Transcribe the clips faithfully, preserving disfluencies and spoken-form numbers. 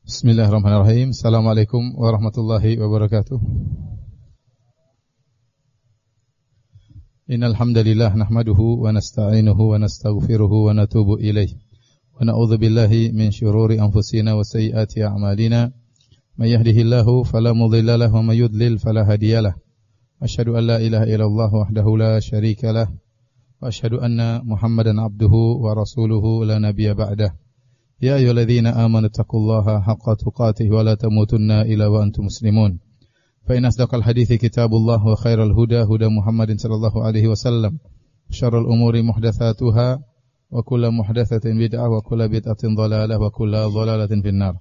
Bismillahirrahmanirrahim. Assalamualaikum warahmatullahi wabarakatuh. Innal hamdalillah nahmaduhu wa nasta'inuhu wa nastaghfiruhu wa natubu ilaih. Wa na'udzu billahi min syururi anfusina wa sayyiati a'malina. May yahdihillahu fala mudilla lahu wa may yudlil fala hadiyalah. Asyhadu an la ilaha illallah wahdahu la syarika lah. Wa asyhadu anna Muhammadan abduhu wa rasuluhu la nabiyya ba'dah. Ya ayyuhalladzina amanu taqullaha haqqa tuqatih wa la tamutunna illa wa antum muslimun. Fa inna asdaqal hadithi kitabullah wa khairal huda huda Muhammadin sallallahu alaihi wasallam. Syarrul umuri muhdatsatuha wa kullu muhdatsatin bid'ah wa kullu bid'atin dhalalah wa kullu dhalalatin finnar.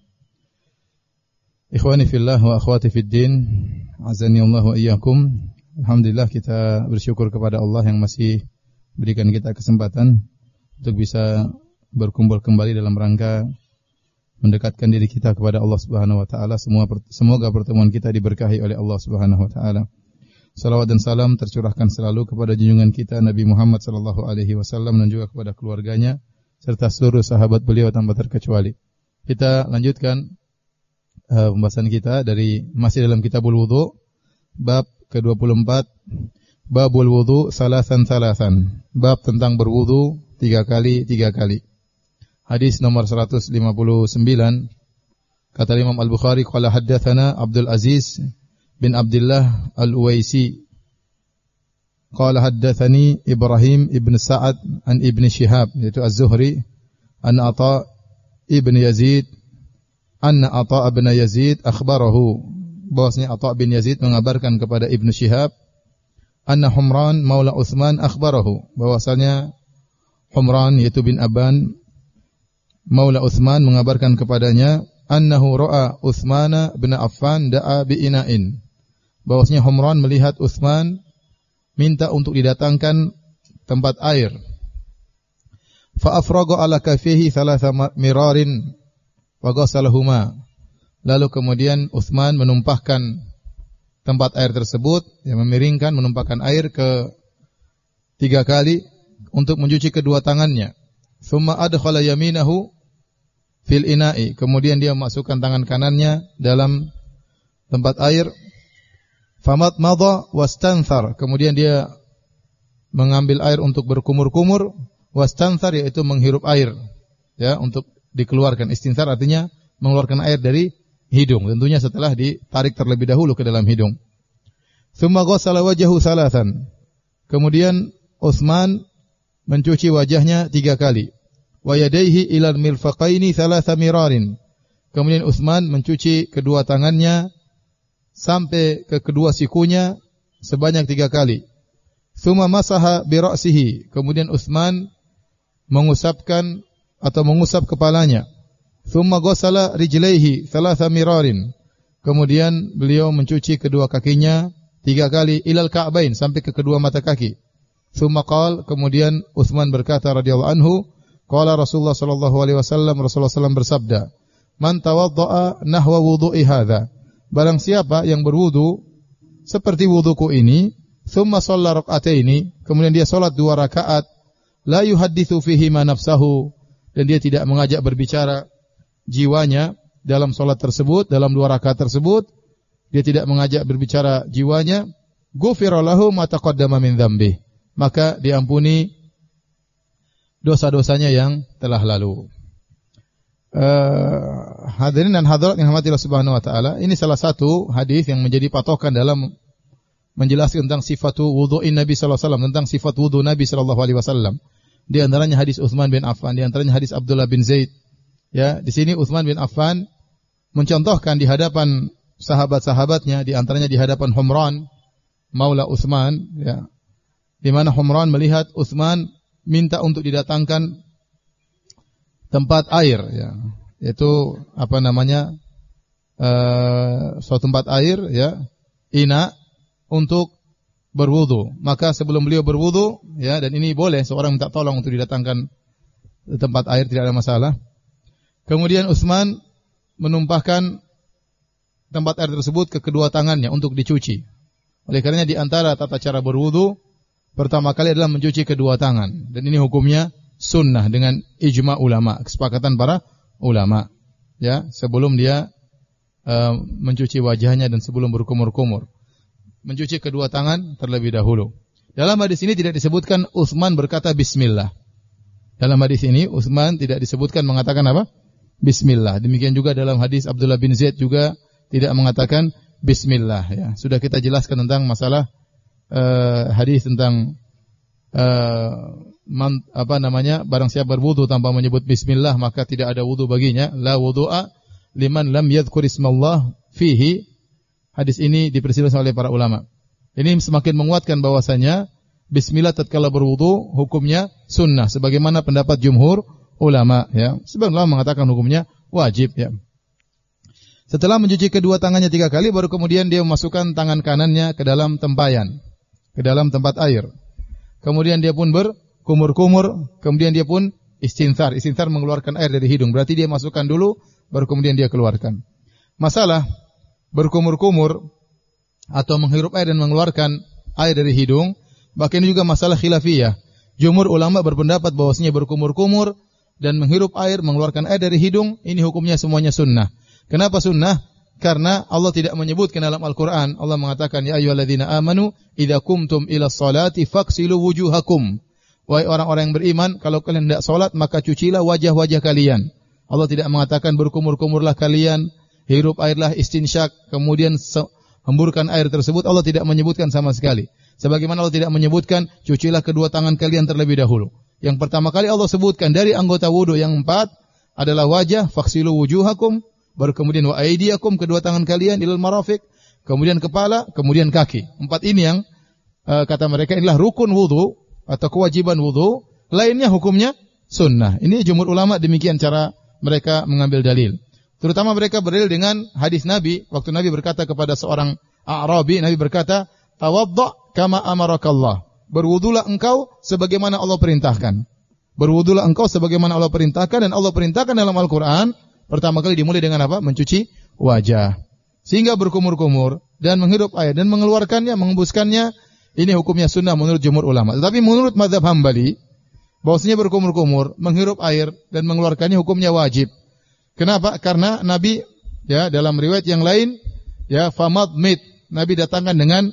Ikhwani fillah wa akhwati fid din, azani Allah wa iyyakum. Alhamdulillah kita bersyukur kepada Allah yang masih berikan kita kesempatan untuk bisa berkumpul kembali dalam rangka mendekatkan diri kita kepada Allah Subhanahu wa taala. Semua semoga pertemuan kita diberkahi oleh Allah Subhanahu wa taala. Salawat dan salam tercurahkan selalu kepada junjungan kita Nabi Muhammad sallallahu alaihi wasallam dan juga kepada keluarganya serta seluruh sahabat beliau tanpa terkecuali. Kita lanjutkan uh, pembahasan kita dari masih dalam Kitabul Wudu, bab ke dua puluh empat, Babul Wudu salasan salasan, bab tentang berwudu tiga kali tiga kali. Hadis nomor seratus lima puluh sembilan, kata Imam Al-Bukhari, qala haddatsana Abdul Aziz bin Abdullah Al-Uwaisi, qala haddatsani Ibrahim ibn Sa'ad an Ibn Shihab, yaitu Az-Zuhri, an Atha ibn Yazid, anna Atha ibn Yazid akhbarahu, bahwasanya Atha bin Yazid mengabarkan kepada Ibn Shihab, anna Humran maula Utsman akhbarahu, bahwasanya Humran yaitu bin Aban maula Utsman mengabarkan kepadanya, annahu ra'a Utsman bin Affan da'a bi ina'in, bahwasanya Humran melihat Utsman minta untuk didatangkan tempat air. Fa afraga ala kafihi thalatha mirarin wa ghasalahuma, lalu kemudian Utsman menumpahkan tempat air tersebut, yang memiringkan menumpahkan air ke tiga kali untuk mencuci kedua tangannya. Thumma adkhala yaminahu fil ina'i, kemudian dia memasukkan tangan kanannya dalam tempat air. Famat madha wastanthar, kemudian dia mengambil air untuk berkumur-kumur. Wastanthar yaitu menghirup air, ya, untuk dikeluarkan. Istinthar artinya mengeluarkan air dari hidung, tentunya setelah ditarik terlebih dahulu ke dalam hidung. Tsumma ghassala wajhahu thalathan, kemudian Utsman mencuci wajahnya tiga kali. Wa yadayhi ilal mirfaqaini thalatha mirarin, kemudian Utsman mencuci kedua tangannya sampai ke kedua sikunya sebanyak tiga kali. Tsumma masaha bi ra'sihi, kemudian Utsman mengusapkan atau mengusap kepalanya. Tsumma ghassala rijlaihi thalatha mirarin, kemudian beliau mencuci kedua kakinya tiga kali, ilal ka'bain, sampai ke kedua mata kaki. Tsumma qala, kemudian Utsman berkata radhiyallahu anhu, qala Rasulullah sallallahu alaihi wasallam, Rasulullah sallallahu alaihi wasallam bersabda, man tawaddaa nahwa wudu'i hadza, barang siapa yang berwudu seperti wuduku ini, tsumma shalla rak'ataini, kemudian dia salat dua rakaat, la yuhadditsu fihi ma nafsahu, dan dia tidak mengajak berbicara jiwanya dalam salat tersebut, dalam dua rakaat tersebut dia tidak mengajak berbicara jiwanya, ghufira lahu ma taqaddama min dzambi, maka diampuni dosa-dosanya yang telah lalu. Uh, hadirin dan hadirat yang dirahmati Allah Subhanahu wa taala, ini salah satu hadis yang menjadi patokan dalam menjelaskan tentang sifat wudu'in Nabi sallallahu alaihi wasallam, tentang sifat wudu Nabi sallallahu alaihi wasallam. Di antaranya hadis Utsman bin Affan, di antaranya hadis Abdullah bin Zaid. Ya, di sini Utsman bin Affan mencontohkan di hadapan sahabat-sahabatnya, di antaranya di hadapan Humran maula Utsman, ya, di mana Humran melihat Utsman minta untuk didatangkan tempat air, ya, yaitu apa namanya, uh, suatu tempat air, ya, ina, untuk berwudu. Maka sebelum beliau berwudu, ya, dan ini boleh seorang minta tolong untuk didatangkan tempat air, tidak ada masalah. Kemudian Utsman menumpahkan tempat air tersebut ke kedua tangannya untuk dicuci. Oleh karenanya di antara tata cara berwudu pertama kali adalah mencuci kedua tangan, dan ini hukumnya sunnah dengan ijma ulama, kesepakatan para ulama. ya, sebelum dia uh, mencuci wajahnya dan sebelum berkumur-kumur. Mencuci kedua tangan terlebih dahulu. Dalam hadis ini tidak disebutkan Utsman berkata bismillah. Dalam hadis ini Utsman tidak disebutkan mengatakan apa? Bismillah. Demikian juga dalam hadis Abdullah bin Zaid juga tidak mengatakan bismillah, ya. Sudah kita jelaskan tentang masalah uh, hadis tentang uh, man, apa namanya? Barang siapa berwudu tanpa menyebut bismillah maka tidak ada wudu baginya. La wudu'a liman lam yadhkur ismallah fihi. Hadis ini diperselisihkan oleh para ulama. Ini semakin menguatkan bahwasanya bismillah tatkala berwudu hukumnya sunnah sebagaimana pendapat jumhur ulama, ya. Sebagian ulama mengatakan hukumnya wajib, ya. Setelah mencuci kedua tangannya tiga kali baru kemudian dia memasukkan tangan kanannya ke dalam tempayan, ke dalam tempat air. Kemudian dia pun berkumur-kumur, kemudian dia pun istinthar. Istinthar mengeluarkan air dari hidung. Berarti dia masukkan dulu baru kemudian dia keluarkan. Masalah berkumur-kumur atau menghirup air dan mengeluarkan air dari hidung, bahkan ini juga masalah khilafiyah. Jumhur ulama berpendapat bahwasanya berkumur-kumur dan menghirup air, mengeluarkan air dari hidung, ini hukumnya semuanya sunnah. Kenapa sunnah? Karena Allah tidak menyebutkan dalam Al-Quran. Allah mengatakan, ya ayyuhalladzina amanu, idza kumtum ila sholati faghsilu wujuhakum. Wahai orang-orang yang beriman, kalau kalian tidak salat maka cucilah wajah-wajah kalian. Allah tidak mengatakan berkumur-kumurlah kalian, hirup airlah istinsyak, kemudian hemburkan air tersebut. Allah tidak menyebutkan sama sekali. Sebagaimana Allah tidak menyebutkan cucilah kedua tangan kalian terlebih dahulu. Yang pertama kali Allah sebutkan dari anggota wudu yang empat adalah wajah, faghsilu wujuhakum, baru kemudian wa aydiyakum, kedua tangan kalian ilal marafiq, kemudian kepala, kemudian kaki. Empat ini yang uh, kata mereka inilah rukun wudu atau kewajiban wudu, lainnya hukumnya sunnah. Ini jumhur ulama demikian cara mereka mengambil dalil. Terutama mereka berdalil dengan hadis Nabi, waktu Nabi berkata kepada seorang A'rabi, Nabi berkata, tawadda' kama amarakallah. Berwudulah engkau sebagaimana Allah perintahkan. Berwudulah engkau sebagaimana Allah perintahkan, dan Allah perintahkan dalam Al-Quran, pertama kali dimulai dengan apa? Mencuci wajah. Sehingga berkumur-kumur dan menghirup air dan mengeluarkannya, menghembuskannya, ini hukumnya sunnah menurut jumhur ulama. Tetapi menurut mazhab Hambali, bahwasanya berkumur-kumur, menghirup air dan mengeluarkannya hukumnya wajib. Kenapa? Karena Nabi, ya, dalam riwayat yang lain, ya, famadmid, Nabi datangkan dengan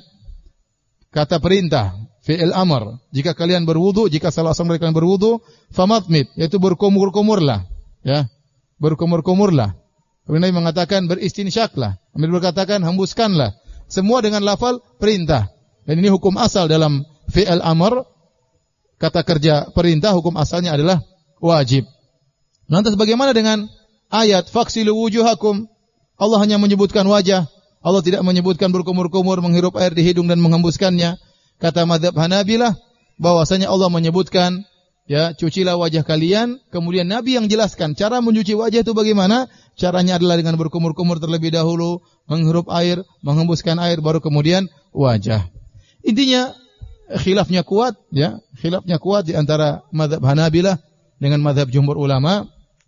kata perintah, fi'il amr. Jika kalian berwudu, jika salah seorang dari kalian berwudu, famadmid, yaitu berkumur-kumurlah, ya, berkumur-kumurlah. Kemudian Nabi mengatakan beristinsyaklah. Nabi berkatakan hembuskanlah. Semua dengan lafal perintah. Dan ini hukum asal dalam fi'il amr, kata kerja perintah, hukum asalnya adalah wajib. Lantas bagaimana dengan ayat faghsilu wujuhakum? Allah hanya menyebutkan wajah. Allah tidak menyebutkan berkumur-kumur, menghirup air di hidung dan menghembuskannya. Kata mazhab Hanabilah bahwasanya Allah menyebutkan, ya, cucilah wajah kalian. Kemudian Nabi yang jelaskan cara mencuci wajah itu bagaimana? Caranya adalah dengan berkumur-kumur terlebih dahulu, menghirup air, menghembuskan air, baru kemudian wajah. Intinya khilafnya kuat, ya, khilafnya kuat di antara mazhab Hanabilah dengan mazhab jumhur ulama.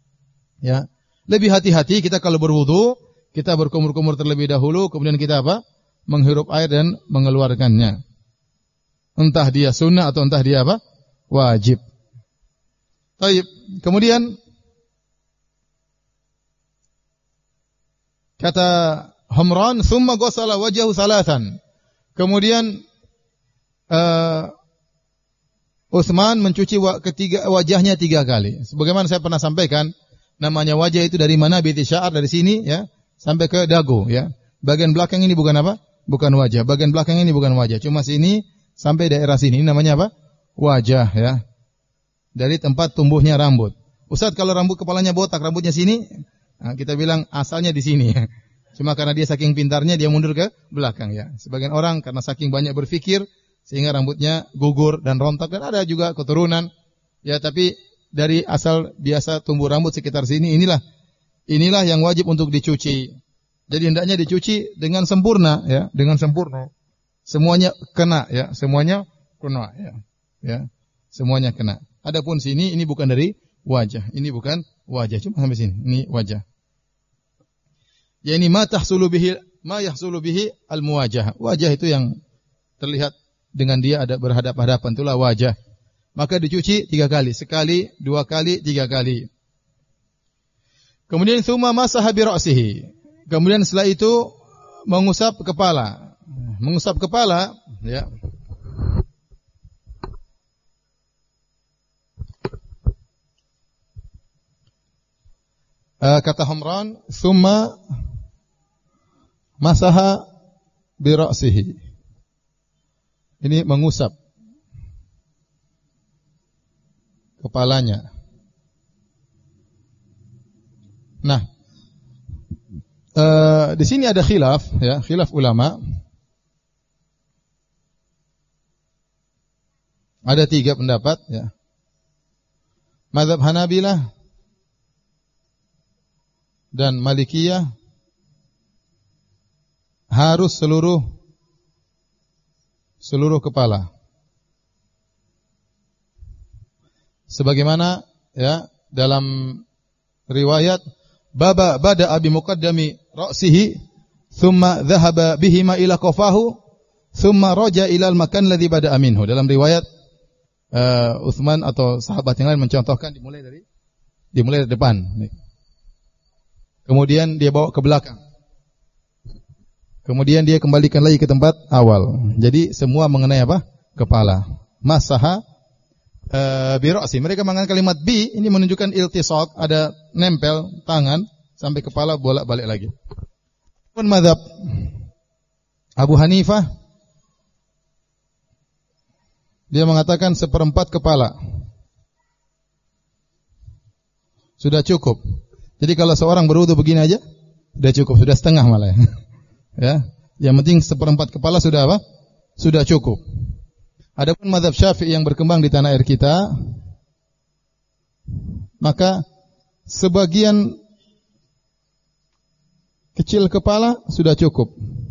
Ya, lebih hati-hati kita kalau berwudu, kita berkumur-kumur terlebih dahulu, kemudian kita apa? Menghirup air dan mengeluarkannya. Entah dia sunnah atau entah dia apa? Wajib. Baik. Kemudian kata Humran, "Tsumma ghasala wajhahu thalathan." Kemudian uh, Utsman mencuci wa, ketiga wajahnya tiga kali. Sebagaimana saya pernah sampaikan, namanya wajah itu dari mana? Binti sya'ar, dari sini, ya, sampai ke dagu, ya. Bagian belakang ini bukan apa? Bukan wajah. Bagian belakang ini bukan wajah. Cuma sini sampai daerah sini. Ini namanya apa? Wajah, ya. Dari tempat tumbuhnya rambut. Ustaz, kalau rambut kepalanya botak, rambutnya sini, nah, kita bilang asalnya di sini. Cuma karena dia saking pintarnya, dia mundur ke belakang, ya. Sebagian orang karena saking banyak berpikir sehingga rambutnya gugur dan rontok, dan ada juga keturunan, ya. Tapi dari asal biasa tumbuh rambut sekitar sini, inilah inilah yang wajib untuk dicuci. Jadi hendaknya dicuci dengan sempurna, ya, dengan sempurna. Semuanya kena, ya, semuanya kena, ya, ya, semuanya kena. Adapun sini, ini bukan dari wajah, ini bukan wajah, cuma sampai sini, ini wajah. Ya, ini ma tahsulu bihi, ma yahsulu bihi al-muwajah. Wajah itu yang terlihat dengan dia ada berhadapan-hadapan, itulah wajah. Maka dicuci tiga kali, sekali, dua kali, tiga kali. Kemudian tsumma masaha bi ra'sihi. Kemudian setelah itu mengusap kepala. Mengusap kepala, ya. Uh, kata Humran, tsumma masaha bi ra'sihi. Ini mengusap kepalanya. Nah, uh, di sini ada khilaf, ya, khilaf ulama. Ada tiga pendapat, ya. Mazhab Hanabilah dan Malikiyah harus seluruh seluruh kepala. Sebagaimana, ya, dalam riwayat Baba bada abi muqaddami ra'sihi thumma dhahaba bihima ila qafahu thumma raja ila al-makan alladhi bada'a minhu. Dalam riwayat uh, Utsman atau sahabat yang lain mencontohkan dimulai dari dimulai dari depan. Kemudian dia bawa ke belakang. Kemudian dia kembalikan lagi ke tempat awal. Jadi semua mengenai apa? Kepala. Masaha Uh, birasi. Mereka menggunakan kalimat bi, ini menunjukkan iltisaq, ada nempel tangan sampai kepala bolak-balik lagi. Pun mazhab Abu Hanifah, dia mengatakan seperempat kepala sudah cukup. Jadi kalau seorang berwudu begini aja sudah cukup, sudah setengah malah. Ya, yang penting seperempat kepala sudah apa? Sudah cukup. Adapun mazhab Syafi'i yang berkembang di tanah air kita, maka sebagian kecil kepala sudah cukup.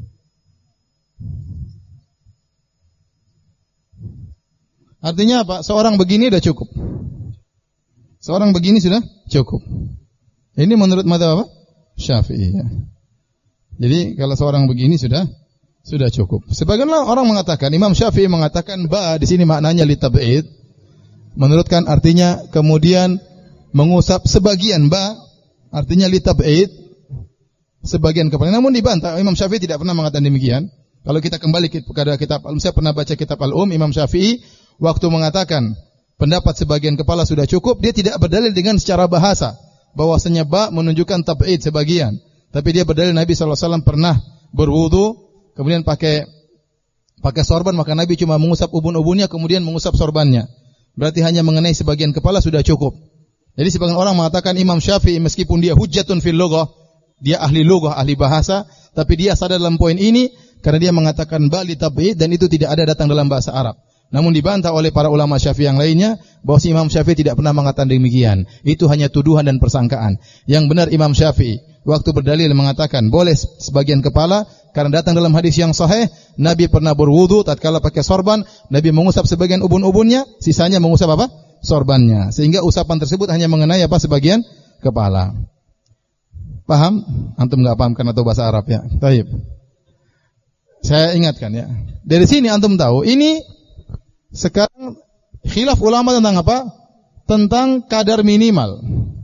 Artinya apa? Seorang begini sudah cukup. Seorang begini sudah cukup. Ini menurut mazhab apa? Syafi'i. Ya. Jadi kalau seorang begini sudah Sudah cukup. Sebagian orang mengatakan, Imam Syafi'i mengatakan ba di sini maknanya litab'id. Menurutkan artinya kemudian mengusap sebagian ba artinya litab'id sebagian kepala. Namun dibantah, Imam Syafi'i tidak pernah mengatakan demikian. Kalau kita kembali kepada kitab Al-Um, saya pernah baca kitab Al-Um, Imam Syafi'i waktu mengatakan pendapat sebagian kepala sudah cukup, dia tidak berdalil dengan secara bahasa bahwasanya ba menunjukkan tab'id sebagian. Tapi dia berdalil Nabi sallallahu alaihi wasallam pernah berwudu kemudian pakai pakai sorban, maka Nabi cuma mengusap ubun-ubunnya kemudian mengusap sorbannya. Berarti hanya mengenai sebagian kepala sudah cukup. Jadi sebagian orang mengatakan Imam Syafi'i meskipun dia hujjatun fil lughah, dia ahli lughah, ahli bahasa, tapi dia sadar dalam poin ini karena dia mengatakan bali tab'id dan itu tidak ada datang dalam bahasa Arab. Namun dibantah oleh para ulama Syafi'i yang lainnya bahwa si Imam Syafi'i tidak pernah mengatakan demikian. Itu hanya tuduhan dan persangkaan. Yang benar Imam Syafi'i waktu berdalil mengatakan boleh sebagian kepala karena datang dalam hadis yang sahih Nabi pernah berwudu tatkala pakai sorban, Nabi mengusap sebagian ubun-ubunnya, sisanya mengusap apa? Sorbannya. Sehingga usapan tersebut hanya mengenai apa? Sebagian kepala. Paham? Antum enggak paham kan atau bahasa Arab ya? Baik. Saya ingatkan ya. Dari sini antum tahu ini sekarang khilaf ulama tentang apa? Tentang kadar minimal.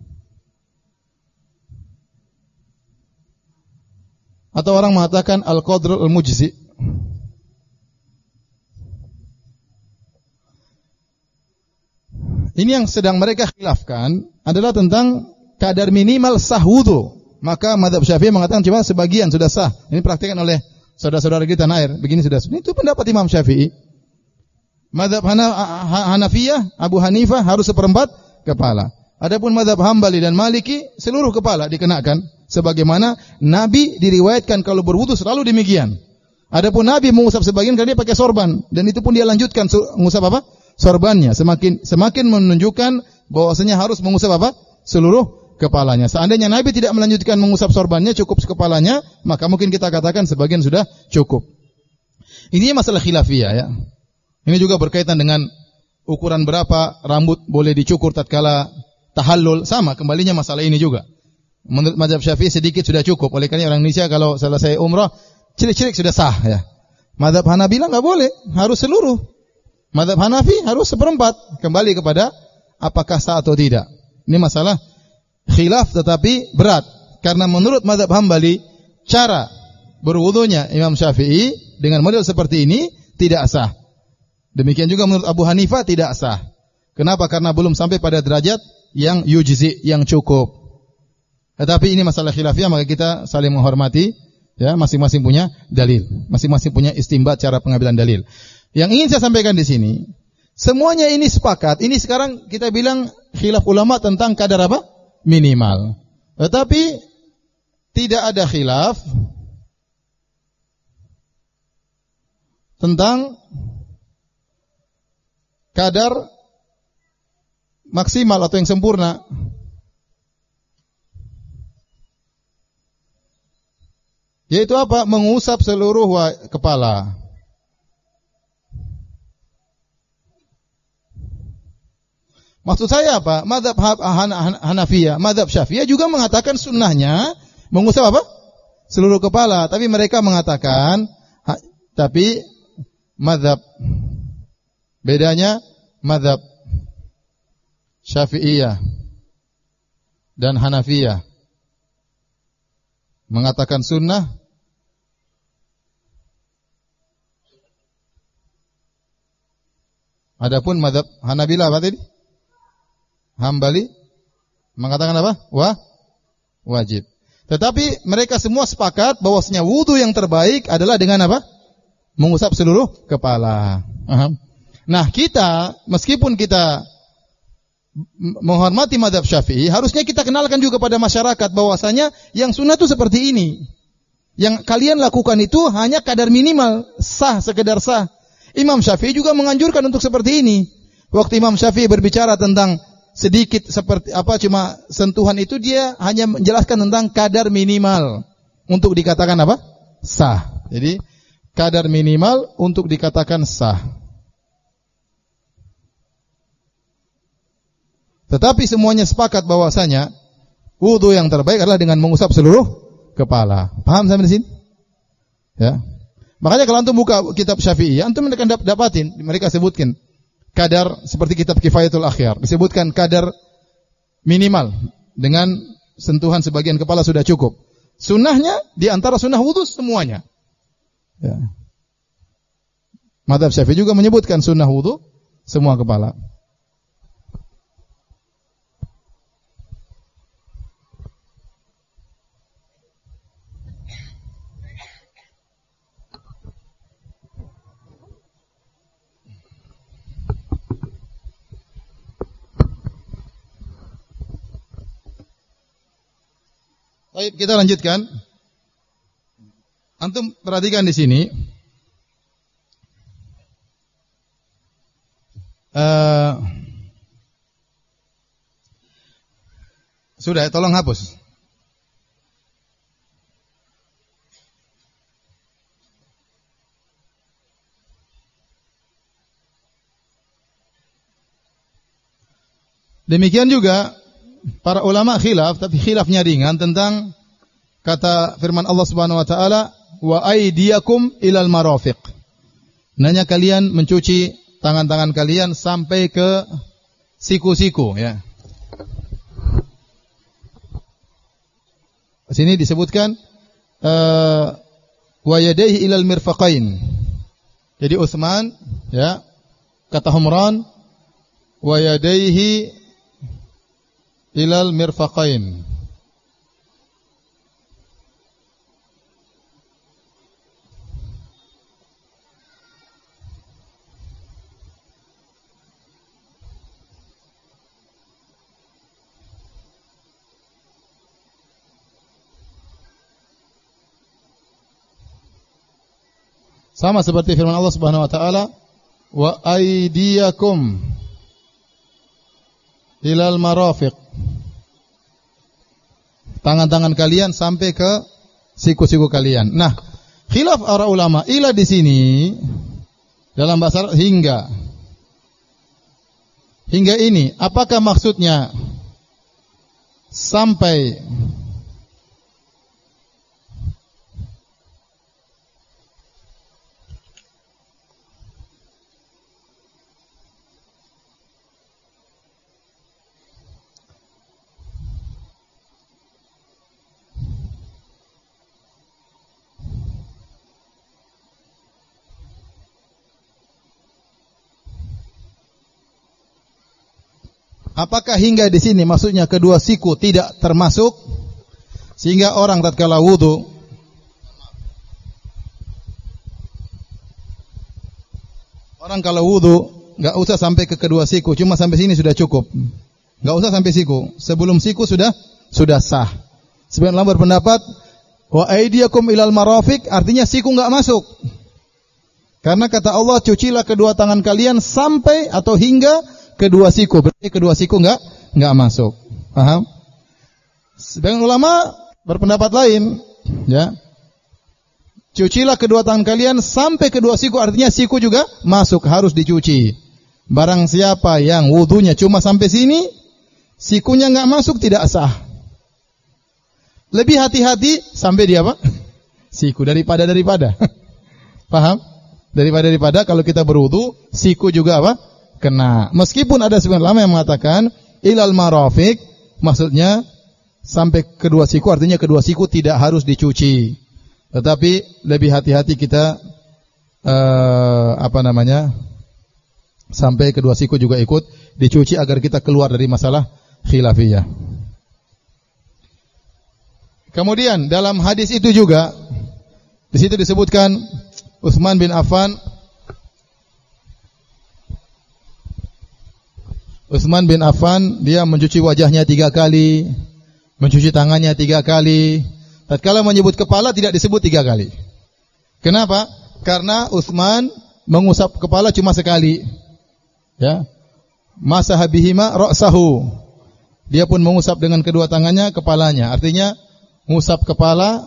Atau orang mengatakan al-qadrul al-mujzi. Ini yang sedang mereka khilafkan adalah tentang kadar minimal sah wudu. Maka mazhab Syafi'i mengatakan cuma sebagian sudah sah. Ini praktikkan oleh saudara-saudara kita tanah air. Begini sudah. Itu pendapat Imam Syafi'i. Mazhab Hanafiyah, Abu Hanifah harus seperempat kepala. Adapun mazhab Hambali dan Maliki seluruh kepala dikenakan. Sebagaimana Nabi diriwayatkan kalau berwudu selalu demikian. Adapun Nabi mengusap sebagian karena dia pakai sorban dan itu pun dia lanjutkan mengusap apa? Sorbannya. Semakin semakin menunjukkan bahwasanya harus mengusap apa? Seluruh kepalanya. Seandainya Nabi tidak melanjutkan mengusap sorbannya, cukup kepalanya, maka mungkin kita katakan sebagian sudah cukup. Ini masalah khilafiyah ya. Ini juga berkaitan dengan ukuran berapa rambut boleh dicukur tatkala tahallul, sama kembalinya masalah ini juga. Menurut mazhab Syafi'i sedikit sudah cukup. Oleh karena orang Indonesia kalau selesai umrah cilik-cilik sudah sah ya. Mazhab Hanabila enggak boleh, harus seluruh. Mazhab Hanafi harus seperempat. Kembali kepada apakah sah atau tidak. Ini masalah khilaf tetapi berat. Karena menurut mazhab Hambali, cara berwudunya Imam Syafi'i dengan model seperti ini tidak sah. Demikian juga menurut Abu Hanifah tidak sah. Kenapa? Karena belum sampai pada derajat yang yujzi, yang cukup. Tetapi ini masalah khilafiyah, maka kita saling menghormati, ya, masing-masing punya dalil, masing-masing punya istimbat cara pengambilan dalil. Yang ingin saya sampaikan di sini, semuanya ini sepakat. Ini sekarang kita bilang khilaf ulama tentang kadar apa? Minimal. Tetapi tidak ada khilaf tentang kadar maksimal atau yang sempurna. Yaitu apa? Mengusap seluruh kepala. Maksud saya apa? Mazhab Hanafiyah, mazhab Syafi'iyah juga mengatakan sunnahnya mengusap apa? Seluruh kepala. Tapi mereka mengatakan, ha, tapi mazhab, bedanya mazhab Syafi'iyah dan Hanafiyah mengatakan sunnah, adapun mazhab Hanabilah apa tadi? Hambali mengatakan apa? Wah, wajib. Tetapi mereka semua sepakat bahwasanya wudu yang terbaik adalah dengan apa? Mengusap seluruh kepala. Nah, kita meskipun kita menghormati mazhab Syafi'i, harusnya kita kenalkan juga pada masyarakat bahwasanya yang sunnah itu seperti ini. Yang kalian lakukan itu hanya kadar minimal, sah, sekedar sah. Imam Syafi'i juga menganjurkan untuk seperti ini. Waktu Imam Syafi'i berbicara tentang sedikit seperti apa cuma sentuhan itu, dia hanya menjelaskan tentang kadar minimal untuk dikatakan apa? Sah. Jadi kadar minimal untuk dikatakan sah. Tetapi semuanya sepakat bahwasanya wudu yang terbaik adalah dengan mengusap seluruh kepala. Paham sampai di sini? Ya. Makanya kalau antum buka kitab Syafi'i, antum akan dapatin mereka sebutkan kadar seperti kitab Kifayatul Akhyar, disebutkan kadar minimal dengan sentuhan sebagian kepala sudah cukup. Sunnahnya di antara sunnah wudu semuanya. Ya. Mazhab Syafi'i juga menyebutkan sunnah wudu semua kepala. Baik, kita lanjutkan. Antum perhatikan di sini. Uh, sudah, tolong hapus. Demikian juga para ulama khilaf, tapi khilafnya ringan tentang kata firman Allah Subhanahu wa taala, wa aydiyakum ilal marafiq. Nanya kalian mencuci tangan-tangan kalian sampai ke siku-siku, ya. Di sini disebutkan uh, wa yadayhi ilal mirfaqain. Jadi Utsman, ya, kata Humran, wa yadayhi ilal mirfaqain. Sama seperti firman Allah Subhanahu wa taala, wa aydiyakum ilal marafiq. Tangan-tangan kalian sampai ke siku-siku kalian. Nah, khilaf para ulama, ila di sini dalam bahasa Arab hingga. Hingga ini, apakah maksudnya sampai Apakah hingga di sini maksudnya kedua siku tidak termasuk? Sehingga orang tatkala wudu Orang kalau wudu enggak usah sampai ke kedua siku, cuma sampai sini sudah cukup. Enggak usah sampai siku. Sebelum siku sudah sudah sah. Sebagian ulama berpendapat wa aydiyakum ilal marafiq, artinya siku enggak masuk. Karena kata Allah, cucilah kedua tangan kalian sampai atau hingga kedua siku. Berarti kedua siku enggak enggak masuk. Paham? Sebagian ulama berpendapat lain, ya. Cucilah kedua tangan kalian sampai kedua siku, artinya siku juga masuk, harus dicuci. Barang siapa yang wudunya cuma sampai sini, sikunya enggak masuk, tidak sah. Lebih hati-hati sampai dia apa? Siku daripada daripada. Paham? Daripada daripada kalau kita berwudu, siku juga apa? Kena. Meskipun ada sebagian ulama yang mengatakan ilal marafiq, maksudnya sampai kedua siku, artinya kedua siku tidak harus dicuci. Tetapi lebih hati-hati kita uh, apa namanya? Sampai kedua siku juga ikut dicuci agar kita keluar dari masalah khilafiyah. Kemudian dalam hadis itu juga di situ disebutkan Utsman bin Affan Utsman bin Affan dia mencuci wajahnya tiga kali, mencuci tangannya tiga kali. Tatkala menyebut kepala tidak disebut tiga kali. Kenapa? Karena Utsman mengusap kepala cuma sekali. Ya. Masaha bihima ra'sahu. Dia pun mengusap dengan kedua tangannya kepalanya. Artinya mengusap kepala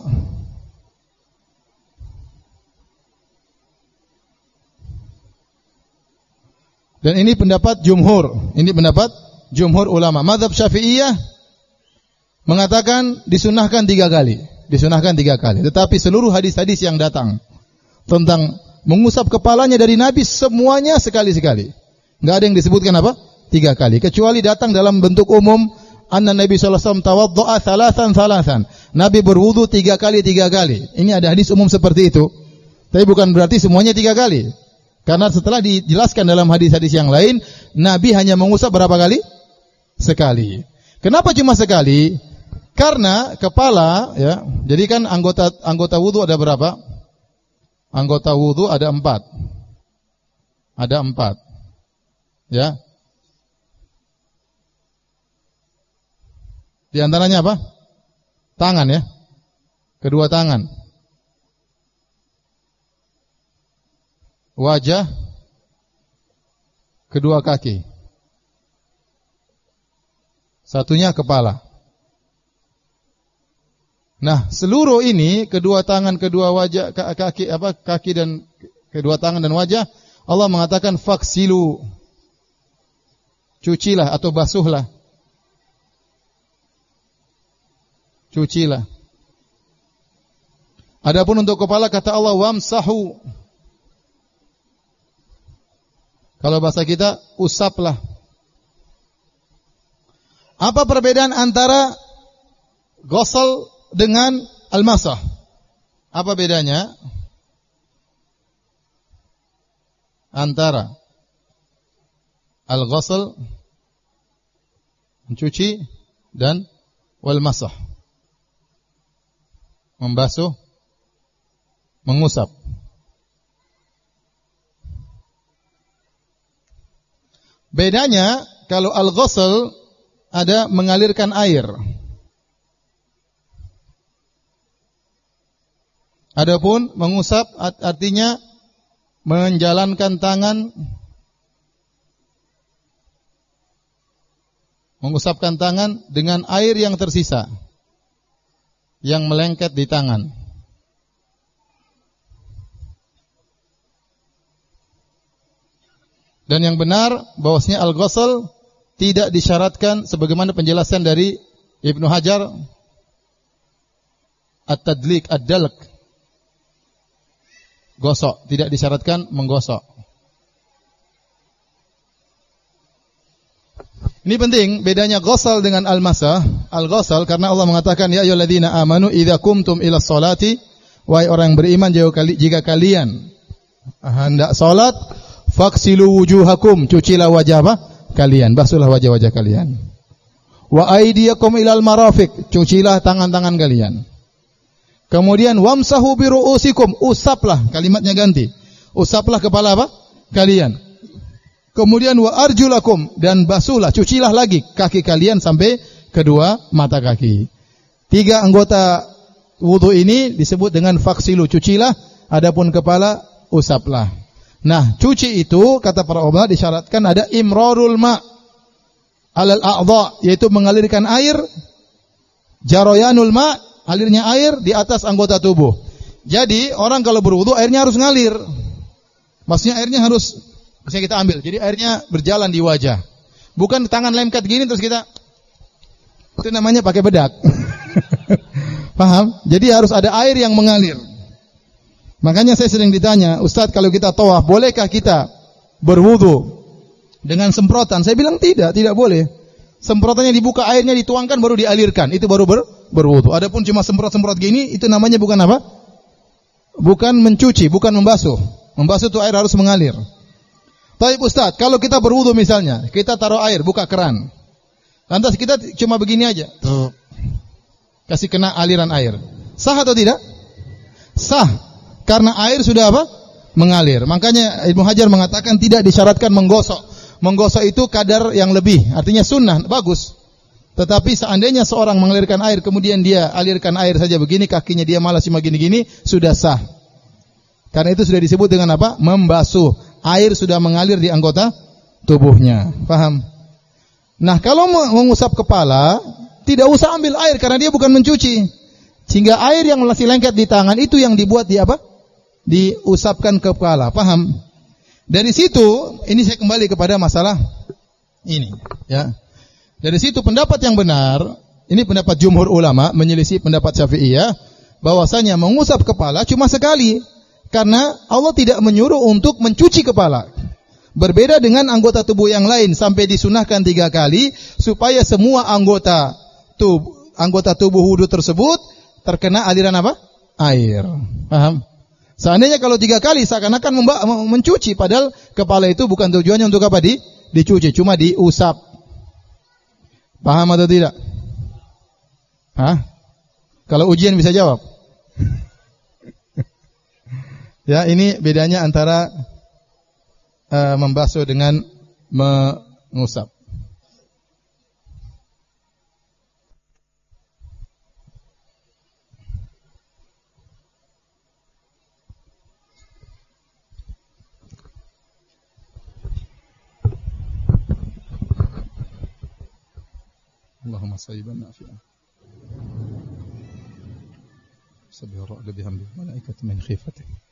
dan ini pendapat jumhur. Ini pendapat jumhur ulama. Mazhab Syafi'iyah mengatakan disunahkan tiga kali. Disunahkan tiga kali. Tetapi seluruh hadis-hadis yang datang tentang mengusap kepalanya dari Nabi semuanya sekali-sekali. Enggak ada yang disebutkan apa? Tiga kali. Kecuali datang dalam bentuk umum, anna Nabi sallallahu alaihi wasallam tawaddu'a thalathan thalathan. Nabi berwudu tiga kali tiga kali. Ini ada hadis umum seperti itu. Tapi bukan berarti semuanya tiga kali. Karena setelah dijelaskan dalam hadis-hadis yang lain, Nabi hanya mengusap berapa kali? Sekali. Kenapa cuma sekali? Karena kepala, ya, jadi kan anggota anggota wudu ada berapa? Anggota wudu ada empat. Ada empat. Ya. Di antaranya apa? Tangan, ya. Kedua tangan. Wajah. Kedua kaki. Satunya kepala. Nah, seluruh ini kedua tangan, kedua wajah, kaki apa kaki dan kedua tangan dan wajah, Allah mengatakan faksilu. Cucilah atau basuhlah. Cucilah. Adapun untuk kepala kata Allah wamsahu. Kalau bahasa kita usaplah. Apa perbedaan antara ghusl dengan al-masah? Apa bedanya antara al-ghusl mencuci dan wal-masah membasuh, mengusap? Bedanya kalau al-ghusl ada mengalirkan air. Adapun mengusap artinya menjalankan tangan, mengusapkan tangan dengan air yang tersisa, yang melengket di tangan. Dan yang benar bahwasanya al-ghusl tidak disyaratkan sebagaimana penjelasan dari Ibnu Hajar at-tadlik ad-dalq. Gosok, tidak disyaratkan menggosok. Ini penting bedanya ghusl dengan al-masah. Al-ghusl karena Allah mengatakan ya ayyuhalladzina amanu idza qumtum ila sholati, wahai orang yang beriman jika kalian hendak salat, faksilu wujuhakum, cucilah wajah apa? kalian, basuhlah wajah-wajah kalian. Wa aydiyakum ilal marafiq, cucilah tangan-tangan kalian. Kemudian wamsahu bi ru'usikum, usaplah, kalimatnya ganti. Usaplah kepala apa? Kalian. Kemudian wa arjulakum, dan basuhlah, cucilah lagi kaki kalian sampai kedua mata kaki. Tiga anggota wudu ini disebut dengan faksilu, cucilah, adapun kepala usaplah. Nah, cuci itu kata para ulama disyaratkan ada imrarul ma' alal a'dha, yaitu mengalirkan air, jarayanul ma', alirnya air di atas anggota tubuh. Jadi orang kalau berwudu airnya harus ngalir. Maksudnya airnya harus bisa kita ambil. Jadi airnya berjalan di wajah. Bukan tangan lengket gini terus kita, itu namanya pakai bedak. Paham? Jadi harus ada air yang mengalir. Makanya saya sering ditanya, Ustaz, kalau kita tawaf, bolehkah kita berwudu dengan semprotan? Saya bilang tidak, tidak boleh. Semprotannya dibuka, airnya dituangkan, baru dialirkan. Itu baru ber, berwudu. Adapun cuma semprot-semprot gini, itu namanya bukan apa? Bukan mencuci, bukan membasuh. Membasuh itu air harus mengalir. Baik Ustaz, kalau kita berwudu misalnya, kita taruh air, buka keran. Lantas kita cuma begini aja. Kasih kena aliran air. Sah atau tidak? Sah. Karena air sudah apa? Mengalir. Makanya Ibnu Hajar mengatakan tidak disyaratkan menggosok. Menggosok itu kadar yang lebih. Artinya sunnah, bagus. Tetapi seandainya seorang mengalirkan air, kemudian dia alirkan air saja begini, kakinya dia malas cuma gini-gini, sudah sah. Karena itu sudah disebut dengan apa? Membasuh. Air sudah mengalir di anggota tubuhnya. Paham? Nah, kalau mengusap kepala, tidak usah ambil air karena dia bukan mencuci. Sehingga air yang masih lengket di tangan itu yang dibuat di apa? Diusapkan ke kepala. Paham? Dari situ, ini saya kembali kepada masalah ini, ya. Dari situ pendapat yang benar, ini pendapat jumhur ulama menyelisih pendapat Syafi'iyah, bahwasanya mengusap kepala cuma sekali. Karena Allah tidak menyuruh untuk mencuci kepala. Berbeda dengan anggota tubuh yang lain sampai disunahkan tiga kali supaya semua anggota tubuh anggota tubuh wudu tersebut terkena aliran apa? Air. Paham? Seandainya kalau tiga kali seakan-akan mencuci, padahal kepala itu bukan tujuannya untuk apa? Di, dicuci, cuma diusap. Paham atau tidak? Hah? Kalau ujian bisa jawab. Ya, ini bedanya antara uh, membasuh dengan mengusap. Allahumma sayyiban nafi'an. Subhanahu wa ta'ala bihamdihi wa malaikatihi min khifatihi.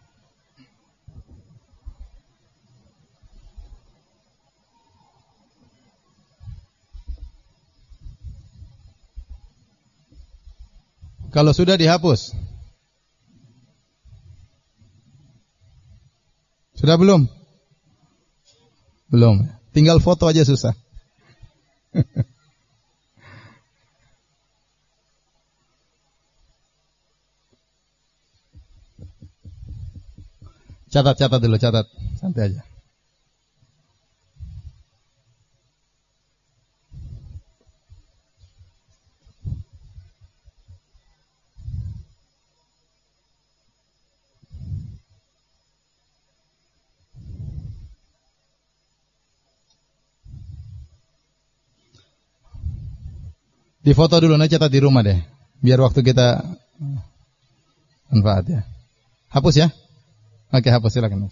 Kalau sudah dihapus. Sudah belum? Belum. Tinggal foto aja susah. Catat-catat dulu, catat. Santai aja. Di foto dulu, nanti catat di rumah deh. Biar waktu kita manfaat ya. Hapus ya. Oke, hapus silakan.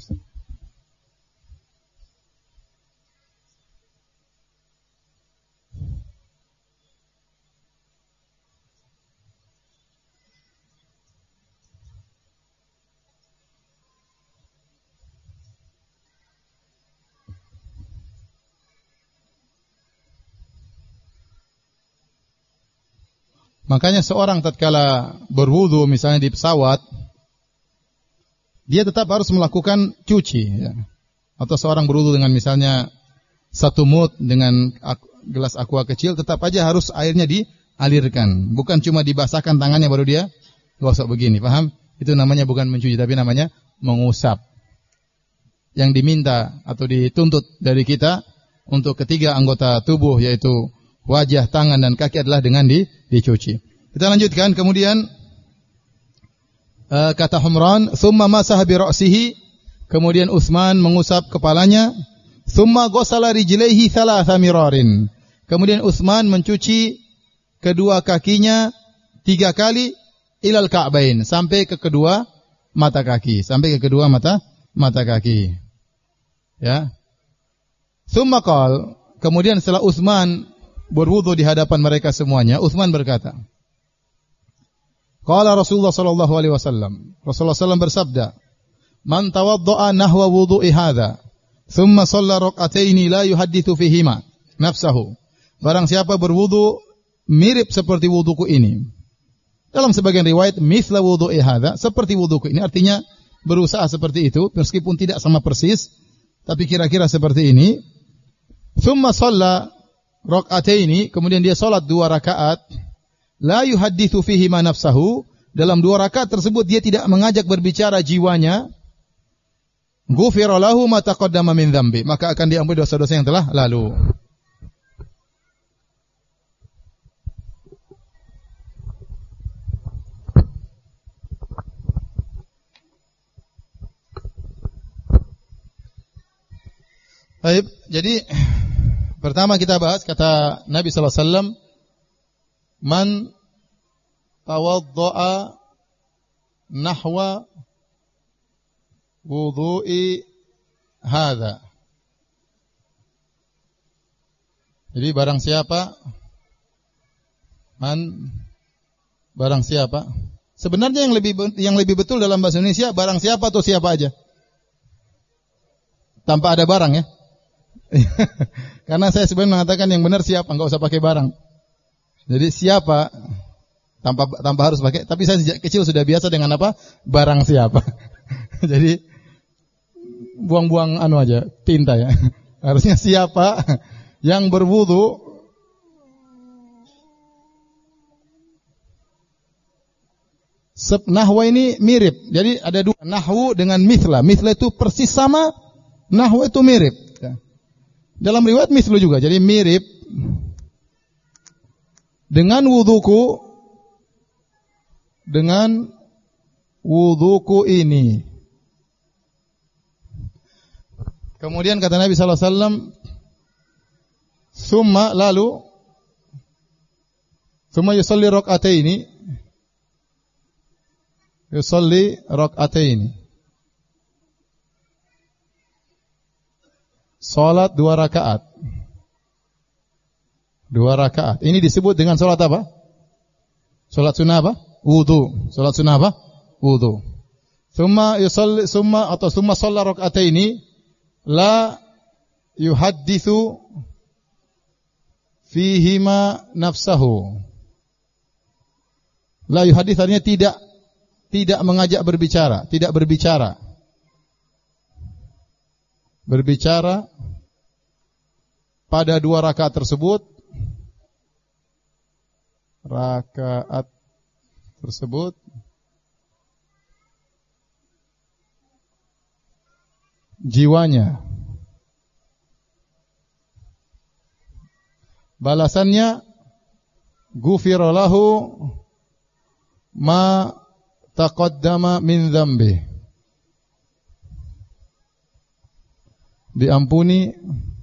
Makanya seorang tatkala berwudu misalnya di pesawat, dia tetap harus melakukan cuci. Ya. Atau seorang berwudu dengan misalnya satu mud dengan gelas aqua kecil, tetap aja harus airnya dialirkan. Bukan cuma dibasahkan tangannya baru dia gosok begini. Paham? Itu namanya bukan mencuci, tapi namanya mengusap. Yang diminta atau dituntut dari kita untuk ketiga anggota tubuh yaitu wajah, tangan dan kaki adalah dengan di, dicuci. Kita lanjutkan kemudian uh, kata Humran, "Tsumma masaha bi ra'sihi," kemudian Utsman mengusap kepalanya, "Tsumma ghassala rijlaihi thalatha mirarin." Kemudian Utsman mencuci kedua kakinya tiga kali ilal ka'bain, sampai ke kedua mata kaki, sampai ke kedua mata mata kaki. Ya. Tsumma qala, kemudian setelah Utsman berwudu di hadapan mereka semuanya, Utsman berkata, qala Rasulullah sallallahu alaihi wasallam, Rasulullah sallallahu alaihi wasallam bersabda, "Man tawadda'a nahwa wudu'i hadza, thumma shalla rak'ataini la yuhadditsu fihima nafsahu." Barang siapa berwudu mirip seperti wuduku ini. Dalam sebagian riwayat mithla wudu'i hadza, seperti wuduku ini, artinya berusaha seperti itu meskipun tidak sama persis, tapi kira-kira seperti ini. Thumma shalla rak'ataini, kemudian dia salat dua rakaat, la yuhadditsu fihi ma nafsahu, dalam dua rakaat tersebut dia tidak mengajak berbicara jiwanya, ghufira lahu ma taqaddama min dzambi, maka akan diampuni dosa-dosa yang telah lalu. Baik, jadi pertama kita bahas kata Nabi sallallahu alaihi wasallam, "Man tawadda'a nahwa wudu'i hadza." Jadi barang siapa, man barang siapa. Sebenarnya yang lebih yang lebih betul dalam bahasa Indonesia barang siapa atau siapa aja. Tanpa ada barang ya. Karena saya sebenarnya mengatakan yang benar siapa, enggak usah pakai barang. Jadi siapa tanpa tanpa harus pakai, tapi saya sejak kecil sudah biasa dengan apa? Barang siapa. Jadi buang-buang anu aja, tinta ya. Harusnya siapa yang berwudu nahwa ini mirip. Jadi ada dua, nahwu dengan mithla. Mithla itu persis sama, nahwu itu mirip. Dalam riwayat mislu juga, jadi mirip dengan wuduku, dengan wuduku ini. Kemudian kata Nabi sallallahu alaihi wasallam, summa lalu, summa yusalli rak'ataini, yusalli rak'ataini. Salat dua rakaat. Dua rakaat. Ini disebut dengan salat apa? Salat sunnah apa? Wudu. Salat sunnah apa? Wudu. Summa yusalli summa atau summa shalla rak'ataini la yuhadditsu fihima nafsahu. La yuhaddits artinya tidak tidak mengajak berbicara, tidak berbicara. Berbicara pada dua rakaat tersebut, rakaat tersebut jiwanya. Balasannya ghufira lahu ma taqaddama min dzambi. Diampuni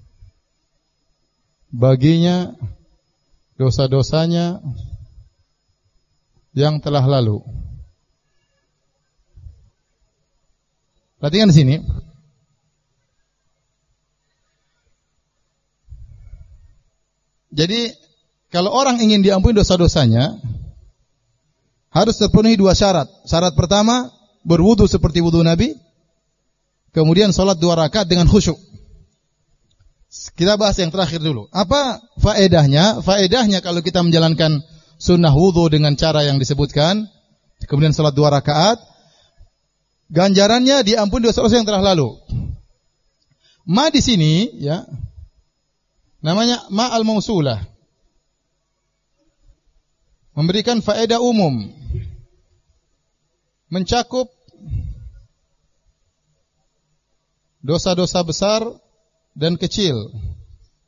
baginya dosa-dosanya yang telah lalu. Perhatikan di sini. Jadi kalau orang ingin diampuni dosa-dosanya harus terpenuhi dua syarat. Syarat pertama, berwudu seperti wudu Nabi. Kemudian sholat dua rakaat dengan khusyuk. Kita bahas yang terakhir dulu. Apa faedahnya? Faedahnya kalau kita menjalankan sunnah wudu dengan cara yang disebutkan, kemudian sholat dua rakaat, ganjarannya diampuni dosa-dosa yang telah lalu. Ma di sini, ya, namanya ma al-mausulah, memberikan faedah umum, mencakup dosa-dosa besar dan kecil.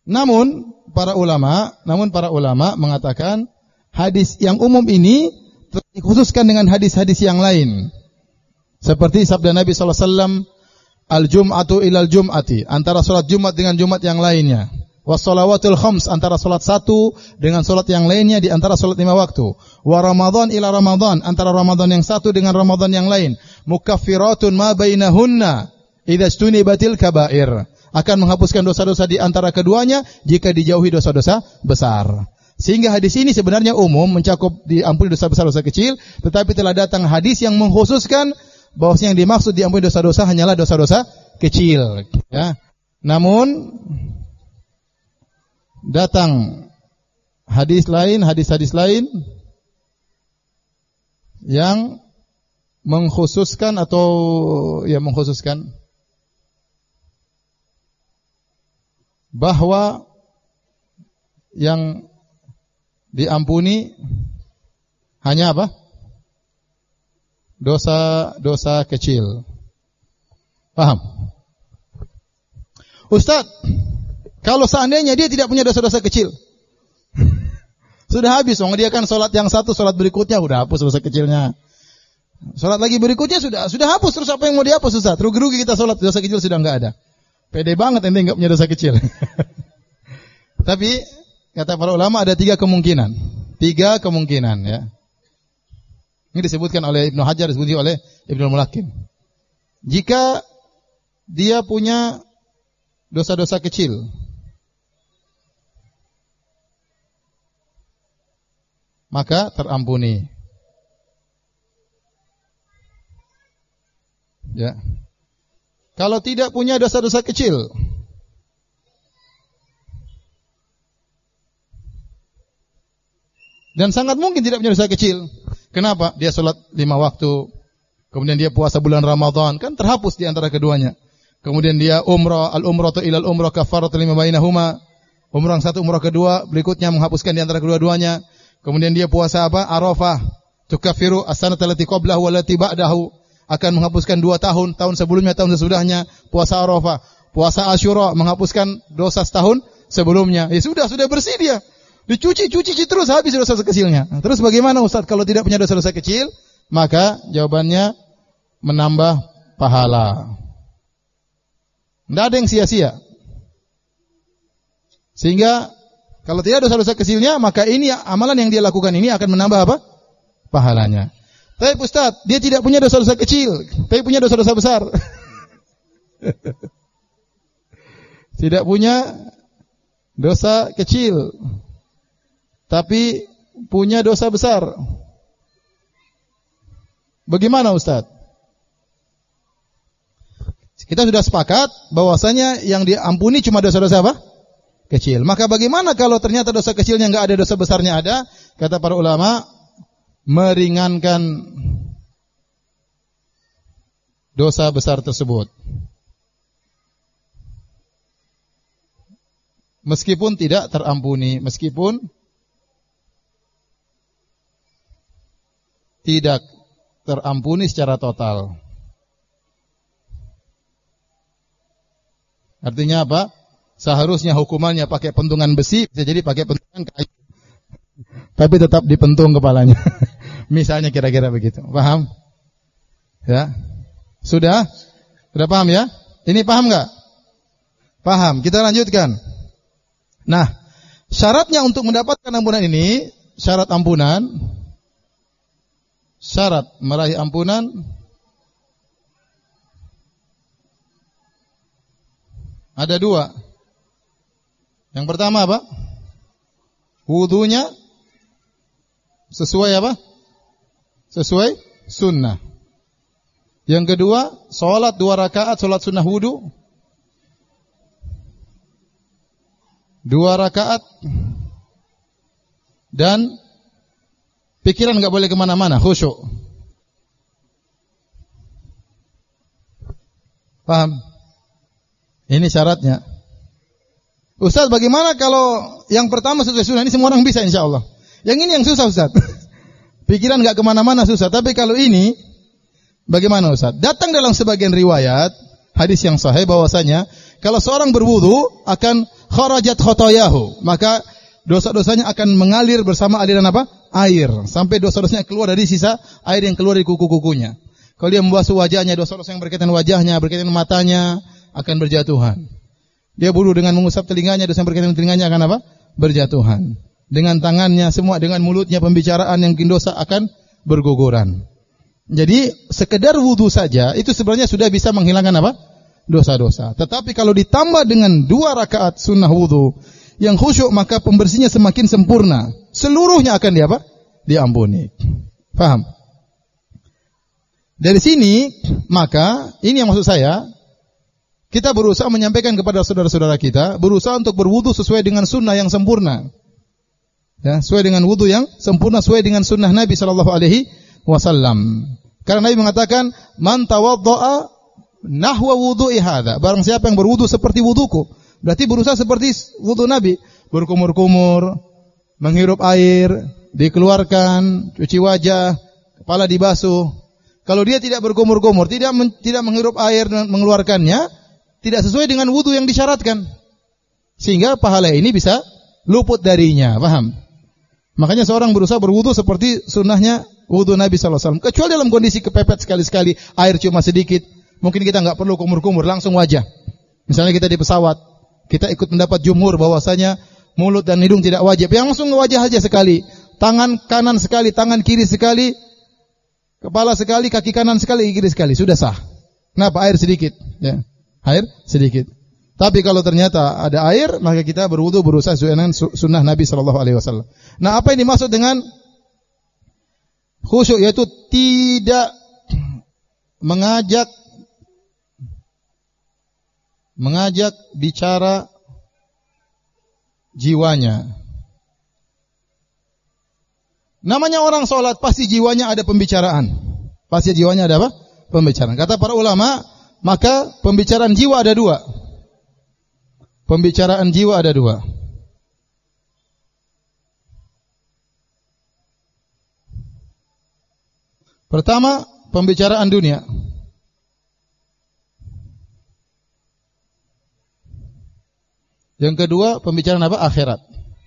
Namun para ulama, namun para ulama mengatakan hadis yang umum ini dikhususkan dengan hadis-hadis yang lain. Seperti sabda Nabi sallallahu alaihi wasallam, al-jum'atu ilal jum'ati, antara salat Jumat dengan Jumat yang lainnya. Was-shalawatul khams, antara salat satu dengan salat yang lainnya di antara salat lima waktu. Wa Ramadan ila Ramadan, antara Ramadan yang satu dengan Ramadan yang lain. Mukaffiratun ma bainahunna idza istunibatil kaba'ir. Akan menghapuskan dosa-dosa di antara keduanya jika dijauhi dosa-dosa besar. Sehingga hadis ini sebenarnya umum, mencakup diampuni dosa besar, dosa kecil, tetapi telah datang hadis yang mengkhususkan bahwasanya yang dimaksud diampuni dosa-dosa hanyalah dosa-dosa kecil, ya. Namun datang hadis lain, hadis-hadis lain yang mengkhususkan atau ya mengkhususkan bahwa yang diampuni hanya apa? Dosa-dosa kecil. Paham? Ustaz, kalau seandainya dia tidak punya dosa-dosa kecil, sudah habis, dia kan sholat yang satu, sholat berikutnya udah hapus dosa kecilnya. Sholat lagi berikutnya sudah sudah hapus, terus apa yang mau dihapus Ustaz? Rugi-rugi kita sholat, dosa kecil sudah enggak ada. Pede banget ente enggak punya dosa kecil. Tapi kata para ulama ada tiga kemungkinan. Tiga kemungkinan, ya. Ini disebutkan oleh Ibnu Hajar, disebutkan oleh Ibnu Mulakin. Jika dia punya dosa-dosa kecil, maka terampuni. Ya. Kalau tidak punya dosa-dosa kecil, dan sangat mungkin tidak punya dosa kecil. Kenapa? Dia sholat lima waktu, kemudian dia puasa bulan Ramadan, kan terhapus di antara keduanya. Kemudian dia umrah, al-umratu ilal umrah kafaratu lima bainahuma. Umrah yang satu, umrah kedua, berikutnya menghapuskan di antara kedua-duanya. Kemudian dia puasa apa? Arafah, tukaffiru as-sanata allati qablahu wallati ba'dahu, akan menghapuskan dua tahun, tahun sebelumnya, tahun sesudahnya. Puasa Arafah, puasa Asyura, menghapuskan dosa setahun sebelumnya. Ya sudah, sudah bersih dia. Dicuci-cuci terus habis dosa kecilnya. Terus bagaimana Ustaz kalau tidak punya dosa-dosa kecil? Maka jawabannya menambah pahala. Tidak ada yang sia-sia. Sehingga kalau tidak dosa-dosa kecilnya, maka ini amalan yang dia lakukan ini akan menambah apa? Pahalanya. Tapi Ustaz, dia tidak punya dosa-dosa kecil, tapi punya dosa-dosa besar. Tidak punya dosa kecil, tapi punya dosa besar. Bagaimana Ustaz? Kita sudah sepakat bahwasanya yang diampuni cuma dosa-dosa apa? Kecil. Maka bagaimana kalau ternyata dosa kecilnya enggak ada, dosa besarnya ada? Kata para ulama, meringankan dosa besar tersebut. Meskipun tidak terampuni, meskipun tidak terampuni secara total. Artinya apa? Seharusnya hukumannya pakai pentungan besi, bisa jadi pakai pentungan kayu. Tapi tetap dipentung kepalanya. Misalnya kira-kira begitu. Paham? Ya. Sudah? Sudah paham ya? Ini paham enggak? Paham. Kita lanjutkan. Nah, syaratnya untuk mendapatkan ampunan ini, syarat ampunan, syarat meraih ampunan ada dua. Yang pertama apa? Wudunya sesuai apa? Sesuai sunnah. Yang kedua, sholat dua rakaat, sholat sunnah wudu. Dua rakaat. Dan pikiran enggak boleh kemana-mana, khusyuk. Paham? Ini syaratnya. Ustaz, bagaimana kalau yang pertama sesuai sunnah? Ini semua orang bisa insya Allah. Yang ini yang susah Ustaz. Pikiran enggak kemana-mana susah. Tapi kalau ini, bagaimana Ustaz? Datang dalam sebagian riwayat, hadis yang sahih bahwasanya, kalau seorang berwudu akan kharajat khotoyahu, maka dosa-dosanya akan mengalir bersama aliran apa? Air, sampai dosa-dosanya keluar dari sisa air yang keluar dari kuku-kukunya. Kalau dia membasuh wajahnya, dosa-dosa yang berkaitan wajahnya, berkaitan matanya akan berjatuhan. Dia wudu dengan mengusap telinganya, dosa yang berkaitan telinganya akan apa? Berjatuhan. Dengan tangannya, semua dengan mulutnya, pembicaraan yang bikin dosa akan berguguran. Jadi sekedar wudu saja itu sebenarnya sudah bisa menghilangkan apa? Dosa-dosa. Tetapi kalau ditambah dengan dua rakaat sunnah wudu yang khusyuk, maka pembersihnya semakin sempurna. Seluruhnya akan di apa? Diampuni. Paham? Dari sini maka ini yang maksud saya, kita berusaha menyampaikan kepada saudara-saudara kita, berusaha untuk berwudu sesuai dengan sunnah yang sempurna. Ya, sesuai dengan wudu yang sempurna, sesuai dengan sunnah Nabi sallallahu alaihi wasallam. Karena Nabi mengatakan, "Man tawaddaa nahwa wudu'i hadza." Barang siapa yang berwudu seperti wuduku, berarti berusaha seperti wudu Nabi, berkumur-kumur, menghirup air, dikeluarkan, cuci wajah, kepala dibasuh. Kalau dia tidak berkumur-kumur, tidak men, tidak menghirup air dan mengeluarkannya, tidak sesuai dengan wudu yang disyaratkan. Sehingga pahala ini bisa luput darinya, paham? Makanya seorang berusaha berwudu seperti sunnahnya wudu Nabi sallallahu alaihi wasallam. Kecuali dalam kondisi kepepet sekali-sekali, air cuma sedikit, mungkin kita enggak perlu kumur-kumur, langsung wajah. Misalnya kita di pesawat, kita ikut mendapat jumhur bahwasanya mulut dan hidung tidak wajib, yang langsung wajah aja sekali. Tangan kanan sekali, tangan kiri sekali, kepala sekali, kaki kanan sekali, kiri sekali, sudah sah. Kenapa? Air sedikit, ya. Air sedikit. Tapi kalau ternyata ada air, maka kita berwudu berusaha sesuai dengan sunnah Nabi sallallahu alaihi wasallam. Nah, apa yang dimaksud dengan khusyuk, yaitu tidak mengajak mengajak bicara jiwanya. Namanya orang sholat pasti jiwanya ada pembicaraan. Pasti jiwanya ada apa? Pembicaraan. Kata para ulama, maka pembicaraan jiwa ada dua. Pembicaraan jiwa ada dua. Pertama, pembicaraan dunia. Yang kedua, pembicaraan apa? Akhirat.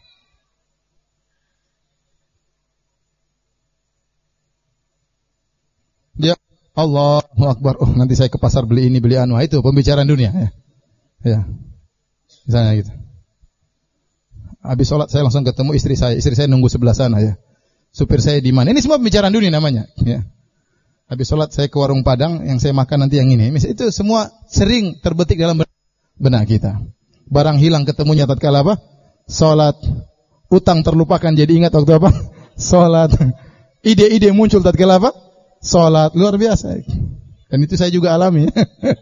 Dia Allahu Akbar. Oh, nanti saya ke pasar beli ini, beli anu. Itu pembicaraan dunia, ya. Ya. Misalnya gitu. Habis sholat saya langsung ketemu istri saya. Istri saya nunggu sebelah sana, ya. Supir saya di mana? Ini semua pembicaraan dunia namanya, ya. Habis sholat saya ke warung Padang, yang saya makan nanti yang ini. Itu semua sering terbetik dalam benak kita. Barang hilang ketemunya tatkala apa? Sholat. Utang terlupakan jadi ingat waktu apa? Sholat. Ide-ide muncul tatkala apa? Sholat. Luar biasa. Dan itu saya juga alami.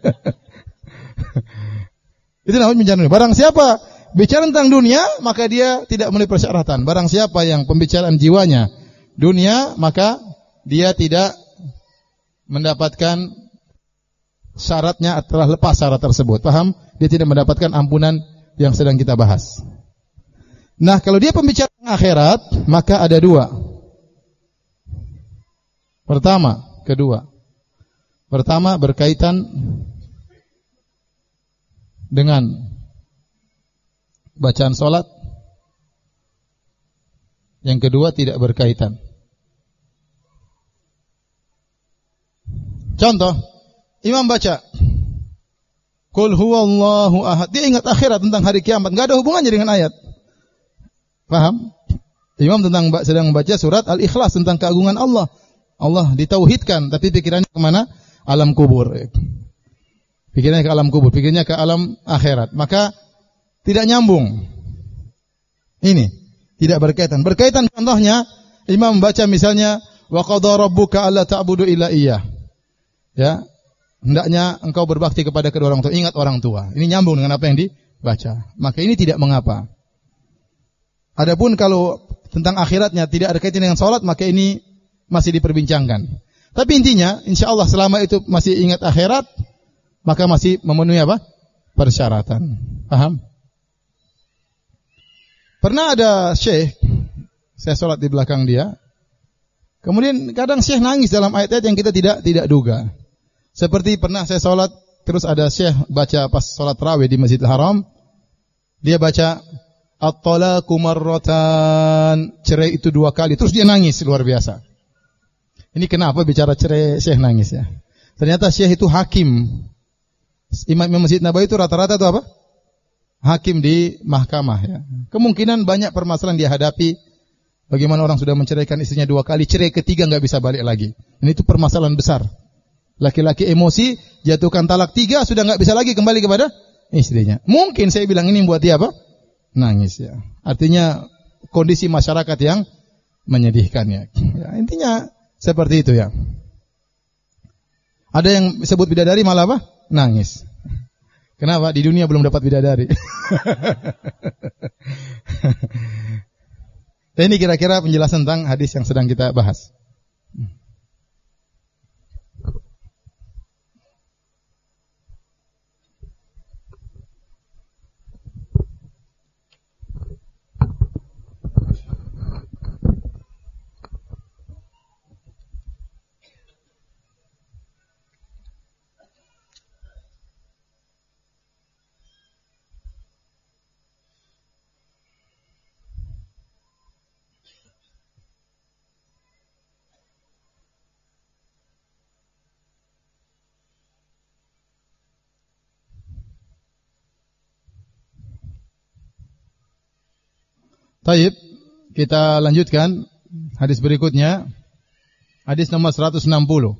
Itu namanya pembicaraan dunia. Barang siapa bicara tentang dunia, maka dia tidak memenuhi persyaratan. Barang siapa yang pembicaraan jiwanya dunia, maka dia tidak mendapatkan syaratnya, telah lepas syarat tersebut. Paham? Dia tidak mendapatkan ampunan yang sedang kita bahas. Nah, kalau dia pembicaraan akhirat, maka ada dua. Pertama, kedua. Pertama berkaitan dengan bacaan salat. Yang kedua tidak berkaitan. Contoh, imam baca Qul huwallahu ahad, dia ingat akhirat tentang hari kiamat, enggak ada hubungannya dengan ayat. Paham? Imam tentang sedang membaca surat Al-Ikhlas tentang keagungan Allah. Allah ditauhidkan, tapi pikirannya kemana? Alam kubur. Pikirannya ke alam kubur, pikirnya ke alam akhirat. Maka tidak nyambung. Ini tidak berkaitan. Berkaitan contohnya, imam membaca misalnya wa qadara rabbuka alla ta'budu illa iyyah. Ya, hendaknya engkau berbakti kepada kedua orang tua, ingat orang tua. Ini nyambung dengan apa yang dibaca. Maka ini tidak mengapa. Adapun kalau tentang akhiratnya tidak ada kaitan dengan salat, maka ini masih diperbincangkan. Tapi intinya, insyaallah selama itu masih ingat akhirat, maka masih memenuhi apa? Persyaratan. Paham? Pernah ada syekh, saya salat di belakang dia. Kemudian kadang syekh nangis dalam ayat-ayat yang kita tidak tidak duga. Seperti pernah saya salat, terus ada syekh baca pas salat tarawih di Masjidil Haram. Dia baca at-talaqu marratan, cerai itu dua kali, terus dia nangis luar biasa. Ini kenapa bicara cerai Syekh nangis ya? Ternyata Syekh itu hakim. Imam Masjid Nabawi itu rata-rata itu apa? Hakim di mahkamah ya. Kemungkinan banyak permasalahan dia hadapi. Bagaimana orang sudah menceraikan istrinya dua kali, cerai ketiga enggak bisa balik lagi. Ini itu permasalahan besar. Laki-laki emosi, jatuhkan talak tiga, sudah enggak bisa lagi kembali kepada istrinya. Mungkin saya bilang ini buat dia apa? Nangis ya. Artinya kondisi masyarakat yang menyedihkan ya. Ya intinya seperti itu ya. Ada yang sebut bidadari malah apa? Nangis. Kenapa? Di dunia belum dapat bidadari. Ini kira-kira penjelasan tentang hadis yang sedang kita bahas. Baik, kita lanjutkan hadis berikutnya. Hadis nomor seratus enam puluh.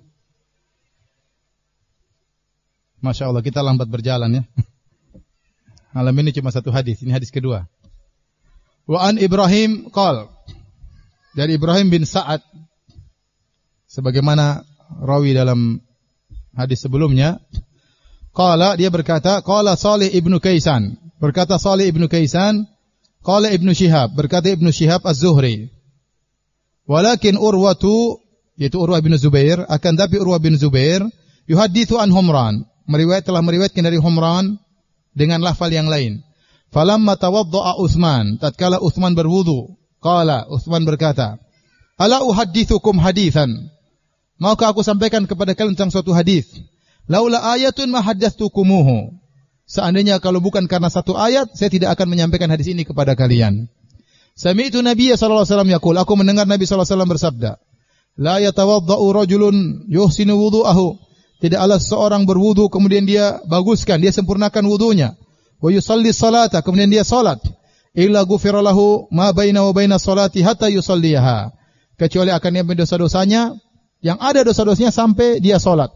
Masya Allah, kita lambat berjalan ya. Malam ini cuma satu hadis, ini hadis kedua. Wa an Ibrahim qal. Dari Ibrahim bin Sa'ad, sebagaimana rawi dalam hadis sebelumnya, qala, dia berkata, qala Salih ibnu Kaisan. Berkata Salih ibnu Kaisan, qala Ibnu Syihab, berkata Ibnu Syihab Az-Zuhri. Walakin Urwatu, yaitu Urwah bin Zubair, akan tapi Urwah bin Zubair yuhadithu an Humran, meriwayat telah meriwayatkan dari Humran dengan lafal yang lain. Falamma tawadda'a Utsman, tatkala Utsman berwudu, qala, Utsman berkata, ala uhaddithukum hadithan, maukah aku sampaikan kepada kalian tentang suatu hadis? Laula ayatun ma haddattsukumuhu. Seandainya kalau bukan karena satu ayat, saya tidak akan menyampaikan hadis ini kepada kalian. Sami'tu Nabiyya sallallahu alaihi wasallam yaqul, aku mendengar Nabi sallallahu alaihi wasallam bersabda, la yatawadda'u rajulun yuhsinu wudu'ahu. Tidaklah seorang berwudu kemudian dia baguskan, dia sempurnakan wudunya. Wa yusalli salata, kemudian dia salat. Illa ghufira lahu ma baina wa baina salati hatta yusalliha. Kecuali akan diampuni dosa-dosanya, yang ada dosa-dosanya sampai dia salat.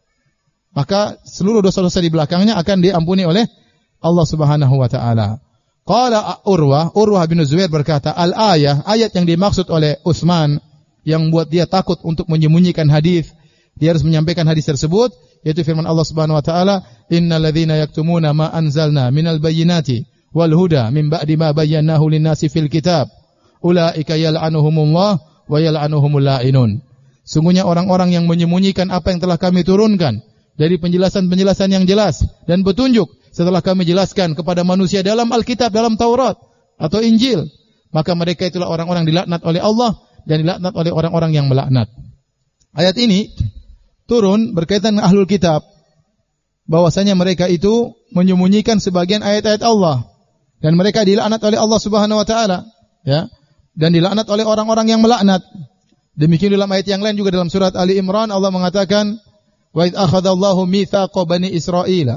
Maka seluruh dosa-dosa di belakangnya akan diampuni oleh Allah Subhanahu wa taala. Qala Urwah, Urwah bin Zubair berkata, al-ayah, ayat yang dimaksud oleh Utsman yang buat dia takut untuk menyembunyikan hadis, dia harus menyampaikan hadis tersebut, yaitu firman Allah Subhanahu wa taala, innal ladzina yaktumuna ma anzalna minal bayyinati wal huda min ba'di ma bayyanahu lin-nasi fil kitab ulaika yal'anuhumullah wa yal'anuhumul la'inun. Sungguhnya orang-orang yang menyembunyikan apa yang telah kami turunkan dari penjelasan-penjelasan yang jelas dan petunjuk setelah kami jelaskan kepada manusia dalam Alkitab, dalam Taurat atau Injil, maka mereka itulah orang-orang dilaknat oleh Allah dan dilaknat oleh orang-orang yang melaknat. Ayat ini turun berkaitan dengan ahlul kitab, bahwasanya mereka itu menyembunyikan sebagian ayat-ayat Allah dan mereka dilaknat oleh Allah Subhanahu wa taala, ya, dan dilaknat oleh orang-orang yang melaknat. Demikian dalam ayat yang lain juga dalam surat Ali Imran Allah mengatakan, wa idz akhadallahu mitsaqa bani Israila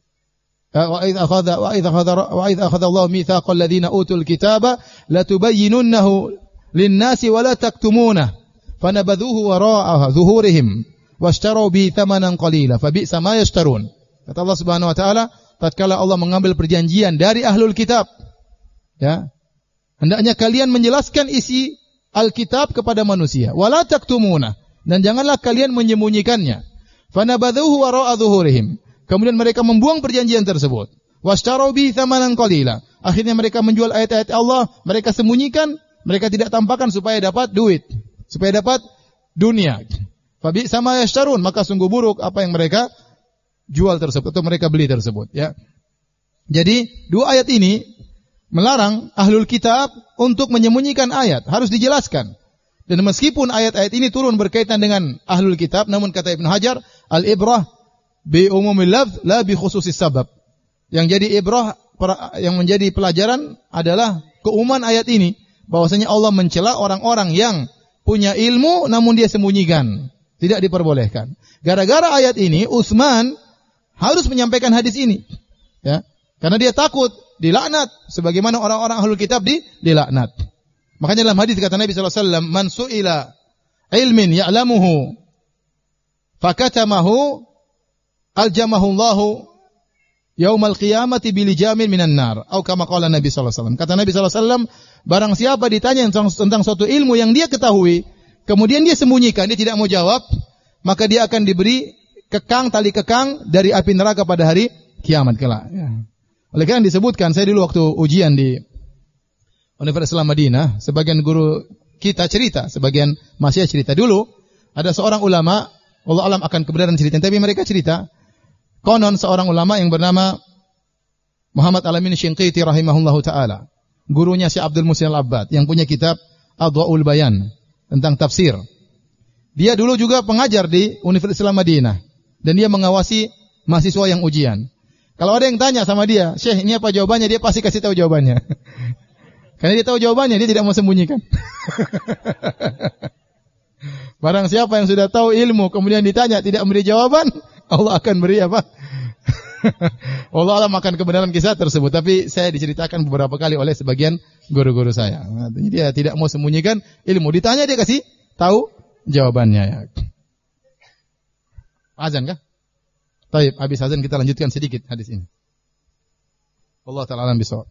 wa idz akhadha wa idz akhadha wa idz akhadallahu mitsaqal ladzina utul kitaba latubayyinunnahu lin-nasi wa la taktumunahu fanabadhuhu wara'a zuhurihim washtaru bi thamanan qalila fabi'sa ma yashtarun. Kata Allah Subhanahu wa taala, tatkala Allah mengambil perjanjian dari ahlul kitab, ya, hendaknya kalian menjelaskan isi Alkitab kepada manusia, wala taktumuna, dan janganlah kalian menyembunyikannya. Fanabadhuhu wara'a zuhurihim. Kemudian mereka membuang perjanjian tersebut. Washtaru bi thamanan qalila. Akhirnya mereka menjual ayat-ayat Allah, mereka sembunyikan, mereka tidak tampakkan supaya dapat duit, supaya dapat dunia. Fabi sama yashtarun, maka sungguh buruk apa yang mereka jual tersebut atau mereka beli tersebut, ya. Jadi, dua ayat ini melarang ahlul kitab untuk menyembunyikan ayat, harus dijelaskan. Dan meskipun ayat-ayat ini turun berkaitan dengan ahlul kitab, namun kata Ibnu Hajar, al-ibrah bi umumil lafz la bi khususis sabab. Yang jadi ibrah yang menjadi pelajaran adalah keumuman ayat ini, bahwasanya Allah mencela orang-orang yang punya ilmu namun dia sembunyikan, tidak diperbolehkan. Gara-gara ayat ini Utsman harus menyampaikan hadis ini, ya, karena dia takut dilaknat sebagaimana orang-orang ahlul kitab di dilaknat. Makanya dalam hadis kata Nabi sallallahu alaihi wasallam, "Man su'ila ilmin ya'lamuhu fakatamahu aljamahu Allahu yaumal qiyamati bilijamin minan nar." Atau kama qala Nabi sallallahu alaihi wasallam. Kata Nabi sallallahu alaihi wasallam, barang siapa ditanya tentang, tentang suatu ilmu yang dia ketahui, kemudian dia sembunyikan, dia tidak mau jawab, maka dia akan diberi kekang, tali kekang dari api neraka pada hari kiamat kelak. Ya. Oleh karena disebutkan, saya dulu waktu ujian di Universitas Islam Madinah, sebagian guru kita cerita, sebagian masih cerita dulu, ada seorang ulama, Allah alam akan kebenaran cerita, tapi mereka cerita, konon seorang ulama yang bernama Muhammad Alamin Shinqiti rahimahullahu ta'ala, gurunya Syekh Abdul Muhsin Al-Abbad, yang punya kitab Adwa'ul Bayan, tentang tafsir. Dia dulu juga pengajar di Universitas Islam Madinah, dan dia mengawasi mahasiswa yang ujian. Kalau ada yang tanya sama dia, "Syekh, ini apa jawabannya?" Dia pasti kasih tahu jawabannya. Karena dia tahu jawabannya, dia tidak mau sembunyikan. Barang siapa yang sudah tahu ilmu, kemudian ditanya, tidak memberi jawaban, Allah akan beri apa? Allah alam akan kebenaran kisah tersebut. Tapi saya diceritakan beberapa kali oleh sebagian guru-guru saya. Artinya dia tidak mau sembunyikan ilmu. Ditanya, dia kasih tahu jawabannya. Azan kah? Baik, habis azan kita lanjutkan sedikit hadis ini. Allah Ta'ala alam bisawab.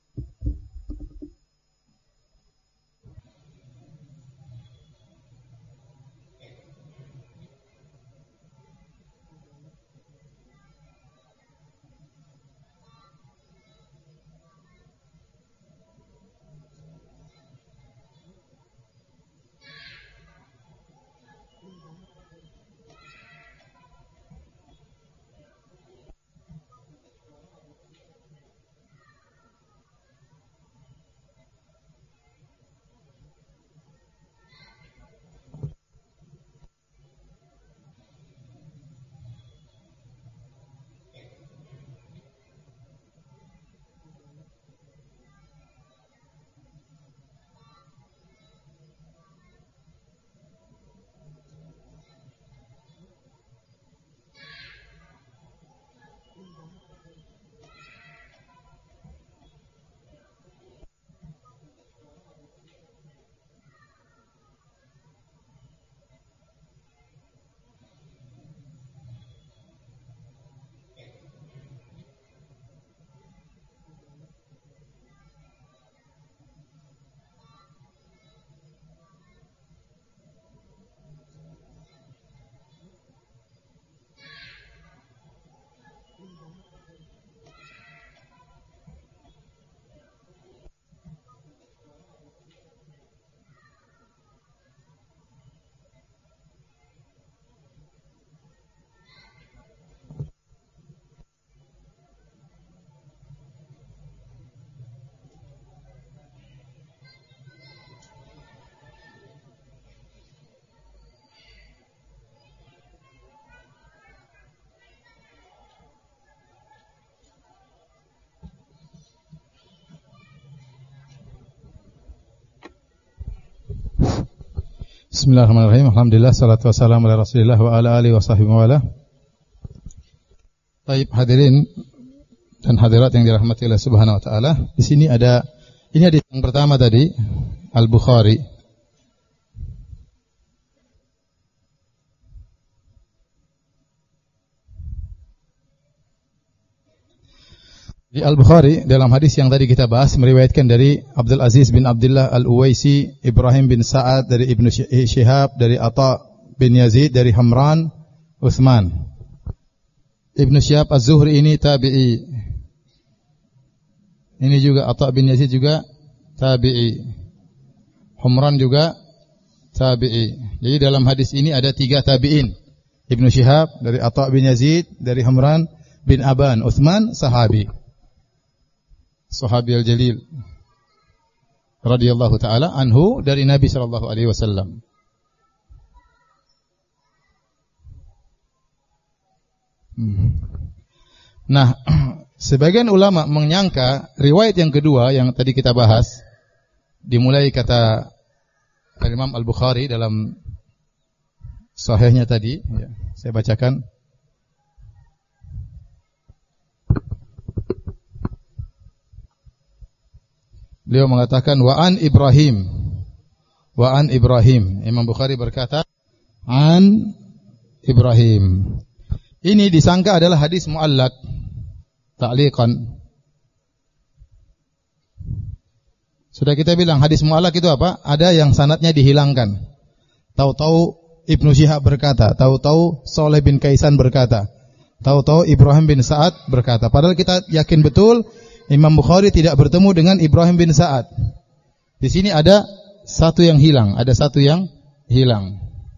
Bismillahirrahmanirrahim. Alhamdulillah, salatu wassalamu ala Rasulillah wa ala alihi wa sahbihi wa ala. Baik, hadirin dan hadirat yang dirahmati Allah Subhanahu wa taala. Di sini ada ini hadis yang pertama tadi, Al-Bukhari. Di Al-Bukhari dalam hadis yang tadi kita bahas meriwayatkan dari Abdul Aziz bin Abdullah Al-Uwaisi, Ibrahim bin Sa'ad dari Ibnu Syihab, dari Atha bin Yazid, dari Hamran, Utsman. Ibnu Syihab Az-Zuhri ini tabi'i. Ini juga Atha bin Yazid juga tabi'i. Hamran juga tabi'i. Jadi dalam hadis ini ada tiga tabi'in. Ibnu Syihab dari Atha bin Yazid, dari Hamran bin Aban, Utsman sahabi. Sahabi al-Jalil radhiyallahu taala anhu dari Nabi sallallahu alaihi wasallam. Nah, Sebagian ulama menyangka riwayat yang kedua yang tadi kita bahas, dimulai kata Imam Al-Bukhari dalam sahihnya tadi, ya, saya bacakan. Beliau mengatakan wa an Ibrahim, wa an Ibrahim. Imam Bukhari berkata an Ibrahim. Ini disangka adalah hadis muallaq, ta'liqan. Sudah kita bilang hadis muallaq itu apa? Ada yang sanadnya dihilangkan. Tahu-tahu Ibnu Syihab berkata, tahu-tahu Saleh bin Kaisan berkata, tahu-tahu Ibrahim bin Sa'ad berkata. Padahal kita yakin betul Imam Bukhari tidak bertemu dengan Ibrahim bin Sa'ad. Di sini ada satu yang hilang, ada satu yang hilang.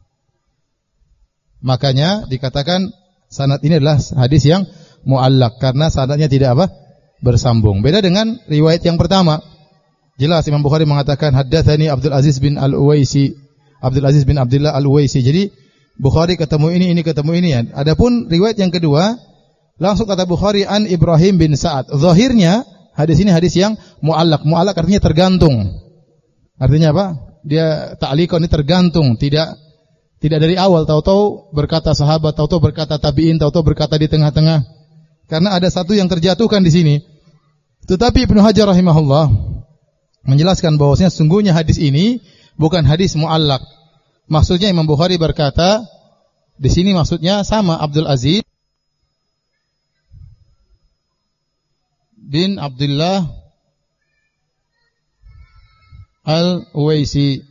Makanya dikatakan sanad ini adalah hadis yang muallaq karena sanadnya tidak apa? Bersambung. Beda dengan riwayat yang pertama. Jelas Imam Bukhari mengatakan haddatsani Abdul Aziz bin Al-Uwaisi, Abdul Aziz bin Abdullah Al-Uwaisi. Jadi Bukhari ketemu ini, ini ketemu ini ya. Adapun riwayat yang kedua, langsung kata Bukhari an Ibrahim bin Sa'ad. Zahirnya hadis ini hadis yang muallaq. Muallaq artinya tergantung. Artinya apa? Dia ta'liqan ini tergantung, tidak tidak dari awal, tahu-tahu berkata sahabat, tahu-tahu berkata tabi'in, tahu-tahu berkata di tengah-tengah. Karena ada satu yang terjatuhkan di sini. Tetapi Ibnu Hajar rahimahullah menjelaskan bahwasanya sungguhnya hadis ini bukan hadis muallaq. Maksudnya Imam Bukhari berkata di sini maksudnya sama Abdul Aziz bin Abdullah Al-Uwaisi.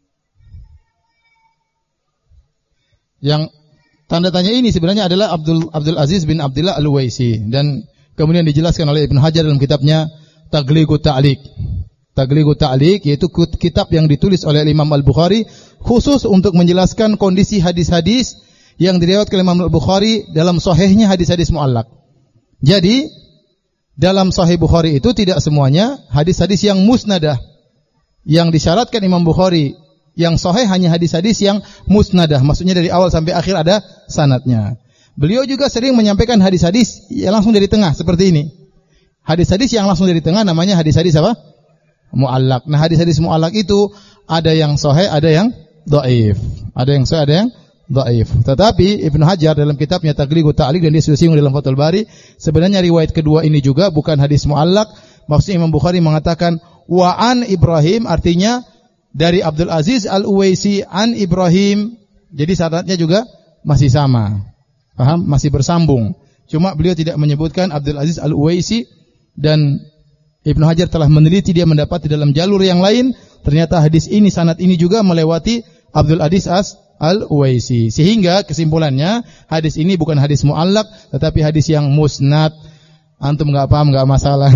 Yang tanda tanya ini sebenarnya adalah Abdul Abdul Aziz bin Abdullah Al-Uwaisi, dan kemudian dijelaskan oleh Ibnu Hajar dalam kitabnya Taghliqut Ta'liq. Taghliqut Ta'liq yaitu kitab yang ditulis oleh Imam Al-Bukhari khusus untuk menjelaskan kondisi hadis-hadis yang diriwayatkan oleh Imam Al-Bukhari dalam sahihnya hadis-hadis muallaq. Jadi dalam Sahih Bukhari itu tidak semuanya hadis-hadis yang musnadah. Yang disyaratkan Imam Bukhari yang sahih hanya hadis-hadis yang musnadah, maksudnya dari awal sampai akhir ada sanadnya. Beliau juga sering menyampaikan hadis-hadis yang langsung dari tengah seperti ini. Hadis-hadis yang langsung dari tengah namanya hadis-hadis apa? Muallaq. Nah, hadis-hadis muallaq itu ada yang sahih, ada yang dhaif. Ada yang sahih, ada yang dhaif. Tetapi Ibnu Hajar dalam kitabnya Taghliqut Ta'liq dan dia sudah singgung dalam Fathul Bari, sebenarnya riwayat kedua ini juga bukan hadis muallaq. Maksudnya Imam Bukhari mengatakan wa an Ibrahim, artinya dari Abdul Aziz Al-Uwaisi an Ibrahim. Jadi sanadnya juga masih sama. Paham? Masih bersambung. Cuma beliau tidak menyebutkan Abdul Aziz Al-Uwaisi, dan Ibnu Hajar telah meneliti, dia mendapati dalam jalur yang lain ternyata hadis ini, sanad ini juga melewati Abdul Aziz Al-Uwaisi. Sehingga kesimpulannya hadis ini bukan hadis muallaq tetapi hadis yang musnad. Antum enggak paham enggak masalah.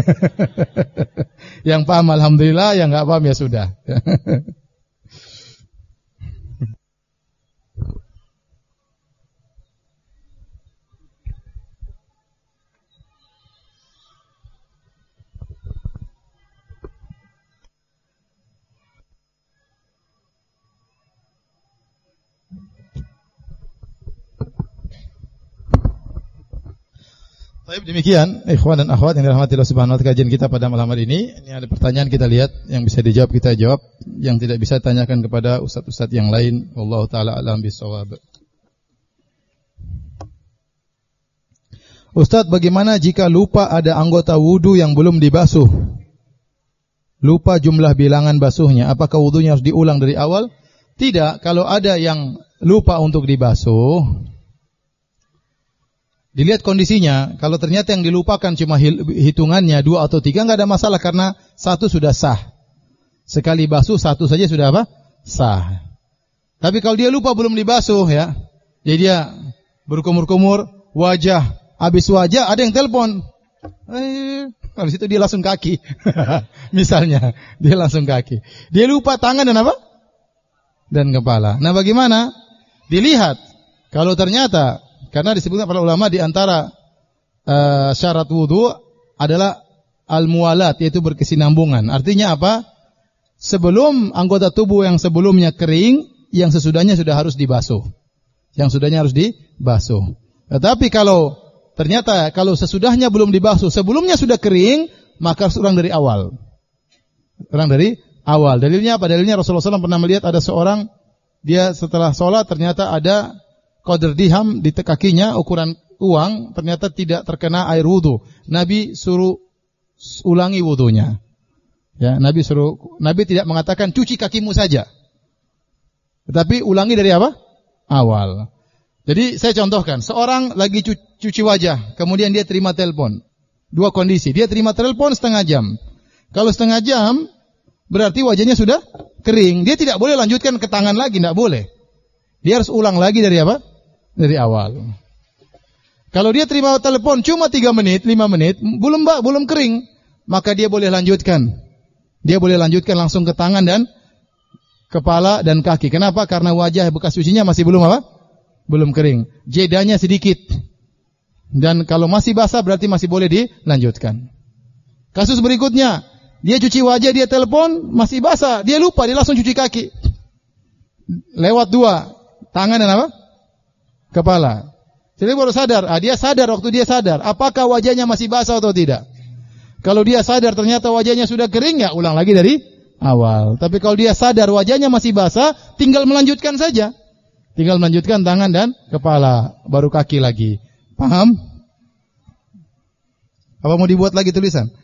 Yang paham alhamdulillah, yang enggak paham ya sudah. Baik, demikian ikhwan dan akhwat yang dirahmati Allah Subhanahu wa taala, kajian kita pada malam hari ini. Ini ada pertanyaan, kita lihat yang bisa dijawab kita jawab, yang tidak bisa tanyakan kepada ustaz-ustaz yang lain. Wallahu taala alam bisawab. Ustaz, bagaimana jika lupa ada anggota wudu yang belum dibasuh? Lupa jumlah bilangan basuhnya, apakah wudunya harus diulang dari awal? Tidak, kalau ada yang lupa untuk dibasuh, dilihat kondisinya. Kalau ternyata yang dilupakan cuma hitungannya dua atau tiga, enggak ada masalah karena satu sudah sah. Sekali basuh satu saja sudah apa? Sah. Tapi kalau dia lupa belum dibasuh ya, jadi dia berkumur-kumur wajah, habis wajah ada yang telepon. Eh, habis itu dia langsung kaki. Misalnya, dia langsung kaki. Dia lupa tangan dan apa? Dan kepala. Nah, bagaimana? Dilihat. Kalau ternyata, karena disebutkan para ulama di antara uh, syarat wudu adalah al-muwalat, yaitu berkesinambungan. Artinya apa? Sebelum anggota tubuh yang sebelumnya kering, yang sesudahnya sudah harus dibasuh. Yang sudahnya harus dibasuh. Tetapi kalau ternyata kalau sesudahnya belum dibasuh, sebelumnya sudah kering, maka harus ulang dari awal. Ulang dari awal. Dalilnya apa? Dalilnya Rasulullah shallallahu alaihi wasallam pernah melihat ada seorang, dia setelah sholat ternyata ada qadar dirham di kakinya, ukuran uang, ternyata tidak terkena air wudu. Nabi suruh ulangi wudunya. Ya, Nabi suruh, Nabi tidak mengatakan cuci kakimu saja. Tetapi ulangi dari apa? Awal. Jadi saya contohkan, seorang lagi cuci wajah, kemudian dia terima telepon. Dua kondisi, dia terima telepon setengah jam. Kalau setengah jam, berarti wajahnya sudah kering. Dia tidak boleh lanjutkan ke tangan lagi, tidak boleh. Dia harus ulang lagi dari apa? Dari awal. Kalau dia terima telepon cuma tiga menit, lima menit, belum belum kering, maka dia boleh lanjutkan. Dia boleh lanjutkan langsung ke tangan dan kepala dan kaki. Kenapa? Karena wajah bekas cucinya masih belum apa? Belum kering. Jedanya sedikit. Dan kalau masih basah berarti masih boleh dilanjutkan. Kasus berikutnya, dia cuci wajah, dia telepon, masih basah, dia lupa, dia langsung cuci kaki. Lewat dua, tangan dan apa? Kepala. Jadi baru sadar, ah, dia sadar waktu dia sadar, apakah wajahnya masih basah atau tidak. Kalau dia sadar ternyata wajahnya sudah kering, ya ulang lagi dari awal. Tapi kalau dia sadar wajahnya masih basah, tinggal melanjutkan saja. Tinggal melanjutkan tangan dan kepala, baru kaki lagi. Paham? Apa mau dibuat lagi tulisan?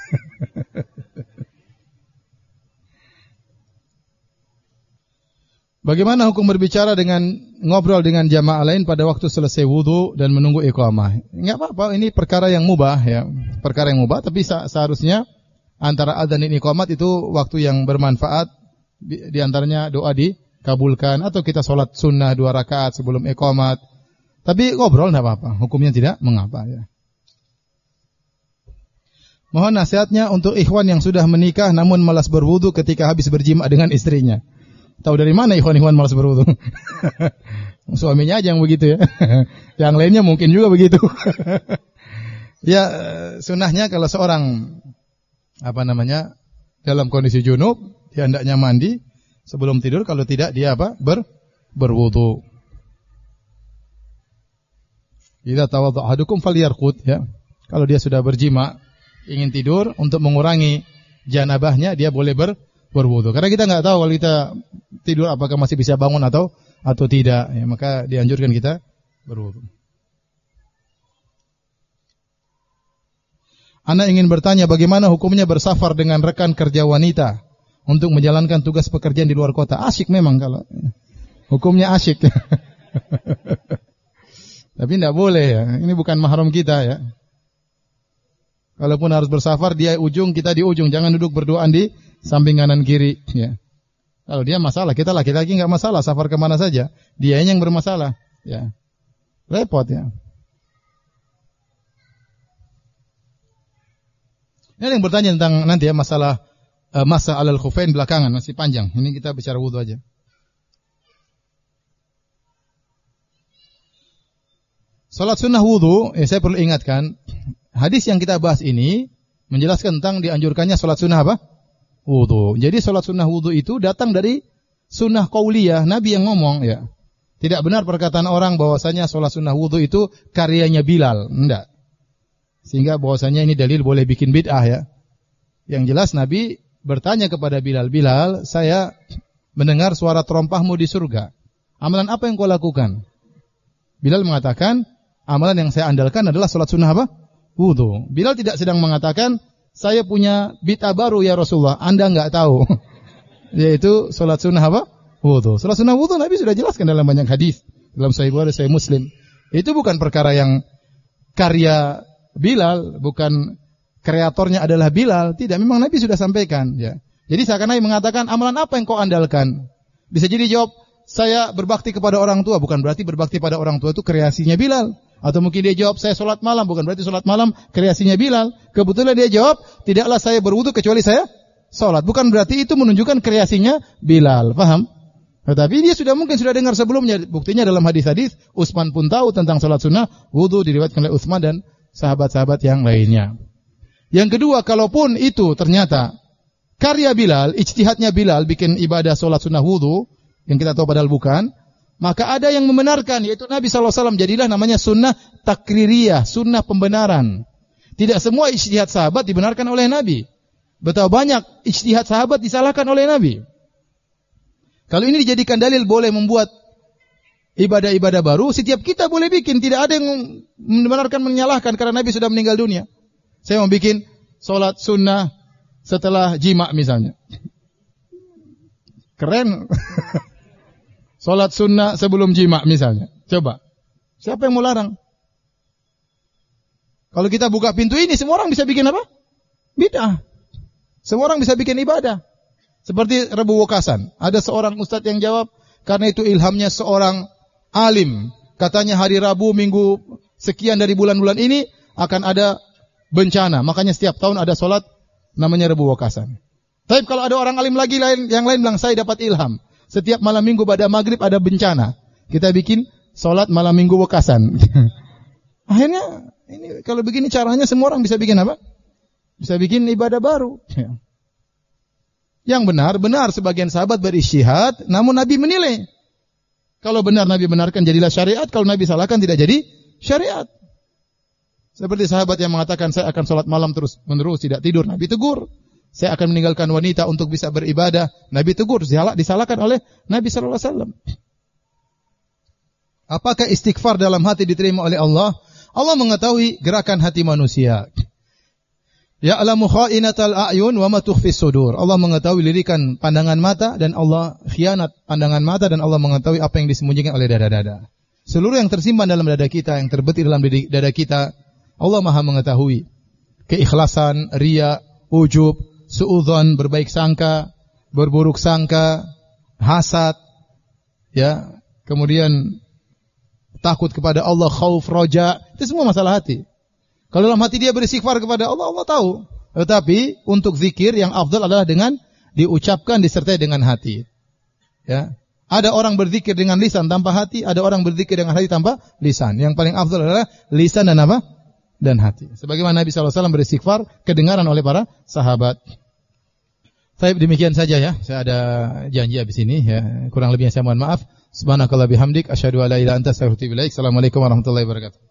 Bagaimana hukum berbicara dengan ngobrol dengan jamaah lain pada waktu selesai wudu dan menunggu iqamah? Enggak apa-apa, ini perkara yang mubah ya, perkara yang mubah. Tapi seharusnya antara adzan dan iqamat itu waktu yang bermanfaat. Di, di antaranya doa dikabulkan atau kita sholat sunnah dua rakaat sebelum iqamat. Tapi ngobrol enggak apa-apa, hukumnya tidak mengapa ya. Mohon nasihatnya untuk ikhwan yang sudah menikah namun malas berwudu ketika habis berjima dengan istrinya. Tahu dari mana ikhwan-ikhwan malas berwudu? Suaminya aja yang begitu ya. Yang lainnya mungkin juga begitu. Ya, sunahnya kalau seorang apa namanya dalam kondisi junub, dia hendaknya mandi sebelum tidur. Kalau tidak, dia apa? Ber berwudu. Idza tawadda ahadukum falyarqud ya. Kalau dia sudah berjima, ingin tidur untuk mengurangi janabahnya, dia boleh ber berwudu. Karena kita nggak tahu kalau kita tidur apakah masih bisa bangun atau atau tidak, ya, maka dianjurkan kita berwudu. Ana ingin bertanya bagaimana hukumnya bersafar dengan rekan kerja wanita untuk menjalankan tugas pekerjaan di luar kota. Asyik memang kalau hukumnya asyik. Tapi tidak boleh ya. Ini bukan mahram kita ya. Kalaupun harus bersafar, dia ujung, kita di ujung. Jangan duduk berduaan di samping kanan kiri. Ya. Kalau dia masalah, kita laki-laki nggak masalah, safar kemana saja. Dia yang bermasalah. Ya. Repot ya. Ini yang bertanya tentang nanti ya masalah uh, masa alal khufain belakangan, masih panjang. Ini kita bicara wudu aja. Salat sunnah wudu, eh, saya perlu ingatkan, hadis yang kita bahas ini menjelaskan tentang dianjurkannya salat sunnah apa? Wudu. Jadi salat sunnah wudu itu datang dari sunnah qauliyah, Nabi yang ngomong ya. Tidak benar perkataan orang bahwasanya salat sunnah wudu itu karyanya Bilal, enggak. Sehingga bahwasanya ini dalil boleh bikin bid'ah ya. Yang jelas Nabi bertanya kepada Bilal, Bilal, saya mendengar suara terompahmu di surga. Amalan apa yang kau lakukan? Bilal mengatakan, amalan yang saya andalkan adalah salat sunnah apa? Wudu. Bilal tidak sedang mengatakan, saya punya bid'ah baru ya Rasulullah, Anda enggak tahu. Yaitu salat sunnah apa? Wudu. Salat sunnah wudu Nabi sudah jelaskan dalam banyak hadis, dalam Sahih Bukhari, Sahih Muslim. Itu bukan perkara yang karya Bilal, bukan kreatornya adalah Bilal. Tidak, memang Nabi sudah sampaikan ya. Jadi seakan Nabi mengatakan, amalan apa yang kau andalkan? Bisa jadi jawab, saya berbakti kepada orang tua. Bukan berarti berbakti pada orang tua itu kreasinya Bilal. Atau mungkin dia jawab, saya sholat malam. Bukan berarti sholat malam kreasinya Bilal. Kebetulan dia jawab, tidaklah saya berwudu kecuali saya sholat. Bukan berarti itu menunjukkan kreasinya Bilal. Paham? Tetapi dia sudah mungkin sudah dengar sebelumnya. Buktinya dalam hadis-hadis, Utsman pun tahu tentang sholat sunnah wudu diriwayatkan oleh Utsman dan sahabat-sahabat yang lainnya. Yang kedua, kalaupun itu ternyata karya Bilal, ijtihadnya Bilal bikin ibadah sholat sunnah wudu, yang kita tahu padahal bukan, Maka ada yang membenarkan, yaitu Nabi sallallahu alaihi wasallam. Jadilah namanya sunnah takririyah, sunnah pembenaran. Tidak semua ijtihad sahabat dibenarkan oleh Nabi. Betapa banyak ijtihad sahabat disalahkan oleh Nabi. Kalau ini dijadikan dalil boleh membuat ibadah-ibadah baru, setiap kita boleh bikin. Tidak ada yang membenarkan menyalahkan karena Nabi sudah meninggal dunia. Saya mau bikin sholat sunnah setelah jima misalnya. Keren. Sholat sunnah sebelum jima misalnya. Coba. Siapa yang mau larang? Kalau kita buka pintu ini, semua orang bisa bikin apa? Bid'ah. Semua orang bisa bikin ibadah. Seperti Rebu Wekasan. Ada seorang ustadz yang jawab, karena itu ilhamnya seorang alim. Katanya hari Rabu, minggu sekian dari bulan-bulan ini akan ada bencana. Makanya setiap tahun ada sholat namanya Rebu Wekasan. Tapi kalau ada orang alim lagi lain, yang lain bilang, saya dapat ilham. Setiap malam minggu pada maghrib ada bencana. Kita bikin sholat malam minggu Wekasan. Akhirnya, ini kalau begini caranya semua orang bisa bikin apa? Bisa bikin ibadah baru. Yang benar, benar sebagian sahabat berijtihad, namun Nabi menilai. Kalau benar Nabi benarkan jadilah syariat, kalau Nabi salahkan tidak jadi syariat. Seperti sahabat yang mengatakan saya akan sholat malam terus menerus tidak tidur, Nabi tegur. Saya akan meninggalkan wanita untuk bisa beribadah, Nabi tegur, disalahkan oleh Nabi sallallahu alaihi wasallam. Apakah istighfar dalam hati diterima oleh Allah? Allah mengetahui gerakan hati manusia. Ya'lamu kha'inatal a'yun wa ma tukhfis sudur. Allah mengetahui lirikan pandangan mata dan Allah khianat pandangan mata dan Allah mengetahui apa yang disembunyikan oleh dada-dada. Seluruh yang tersimpan dalam dada kita, yang terbetik dalam dada kita, Allah Maha mengetahui. Keikhlasan, riya, ujub, suudzon, berbaik sangka, berburuk sangka, hasad, ya, kemudian takut kepada Allah, khauf, roja, itu semua masalah hati. Kalau dalam hati dia beristighfar kepada Allah, Allah tahu. Tetapi untuk zikir yang afdal adalah dengan diucapkan disertai dengan hati. Ya. Ada orang berzikir dengan lisan tanpa hati, ada orang berzikir dengan hati tanpa lisan. Yang paling afdal adalah lisan dan apa? Dan hati. Sebagaimana Nabi sallallahu alaihi wasallam beristighfar kedengaran oleh para sahabat. Baik, demikian saja ya. Saya ada janji habis ini ya. Kurang lebihnya saya mohon maaf. Subhanakallah bihamdik asyhadu an la ilaha illa anta astaghfiruka wa atubu ilaik. Assalamualaikum warahmatullahi wabarakatuh.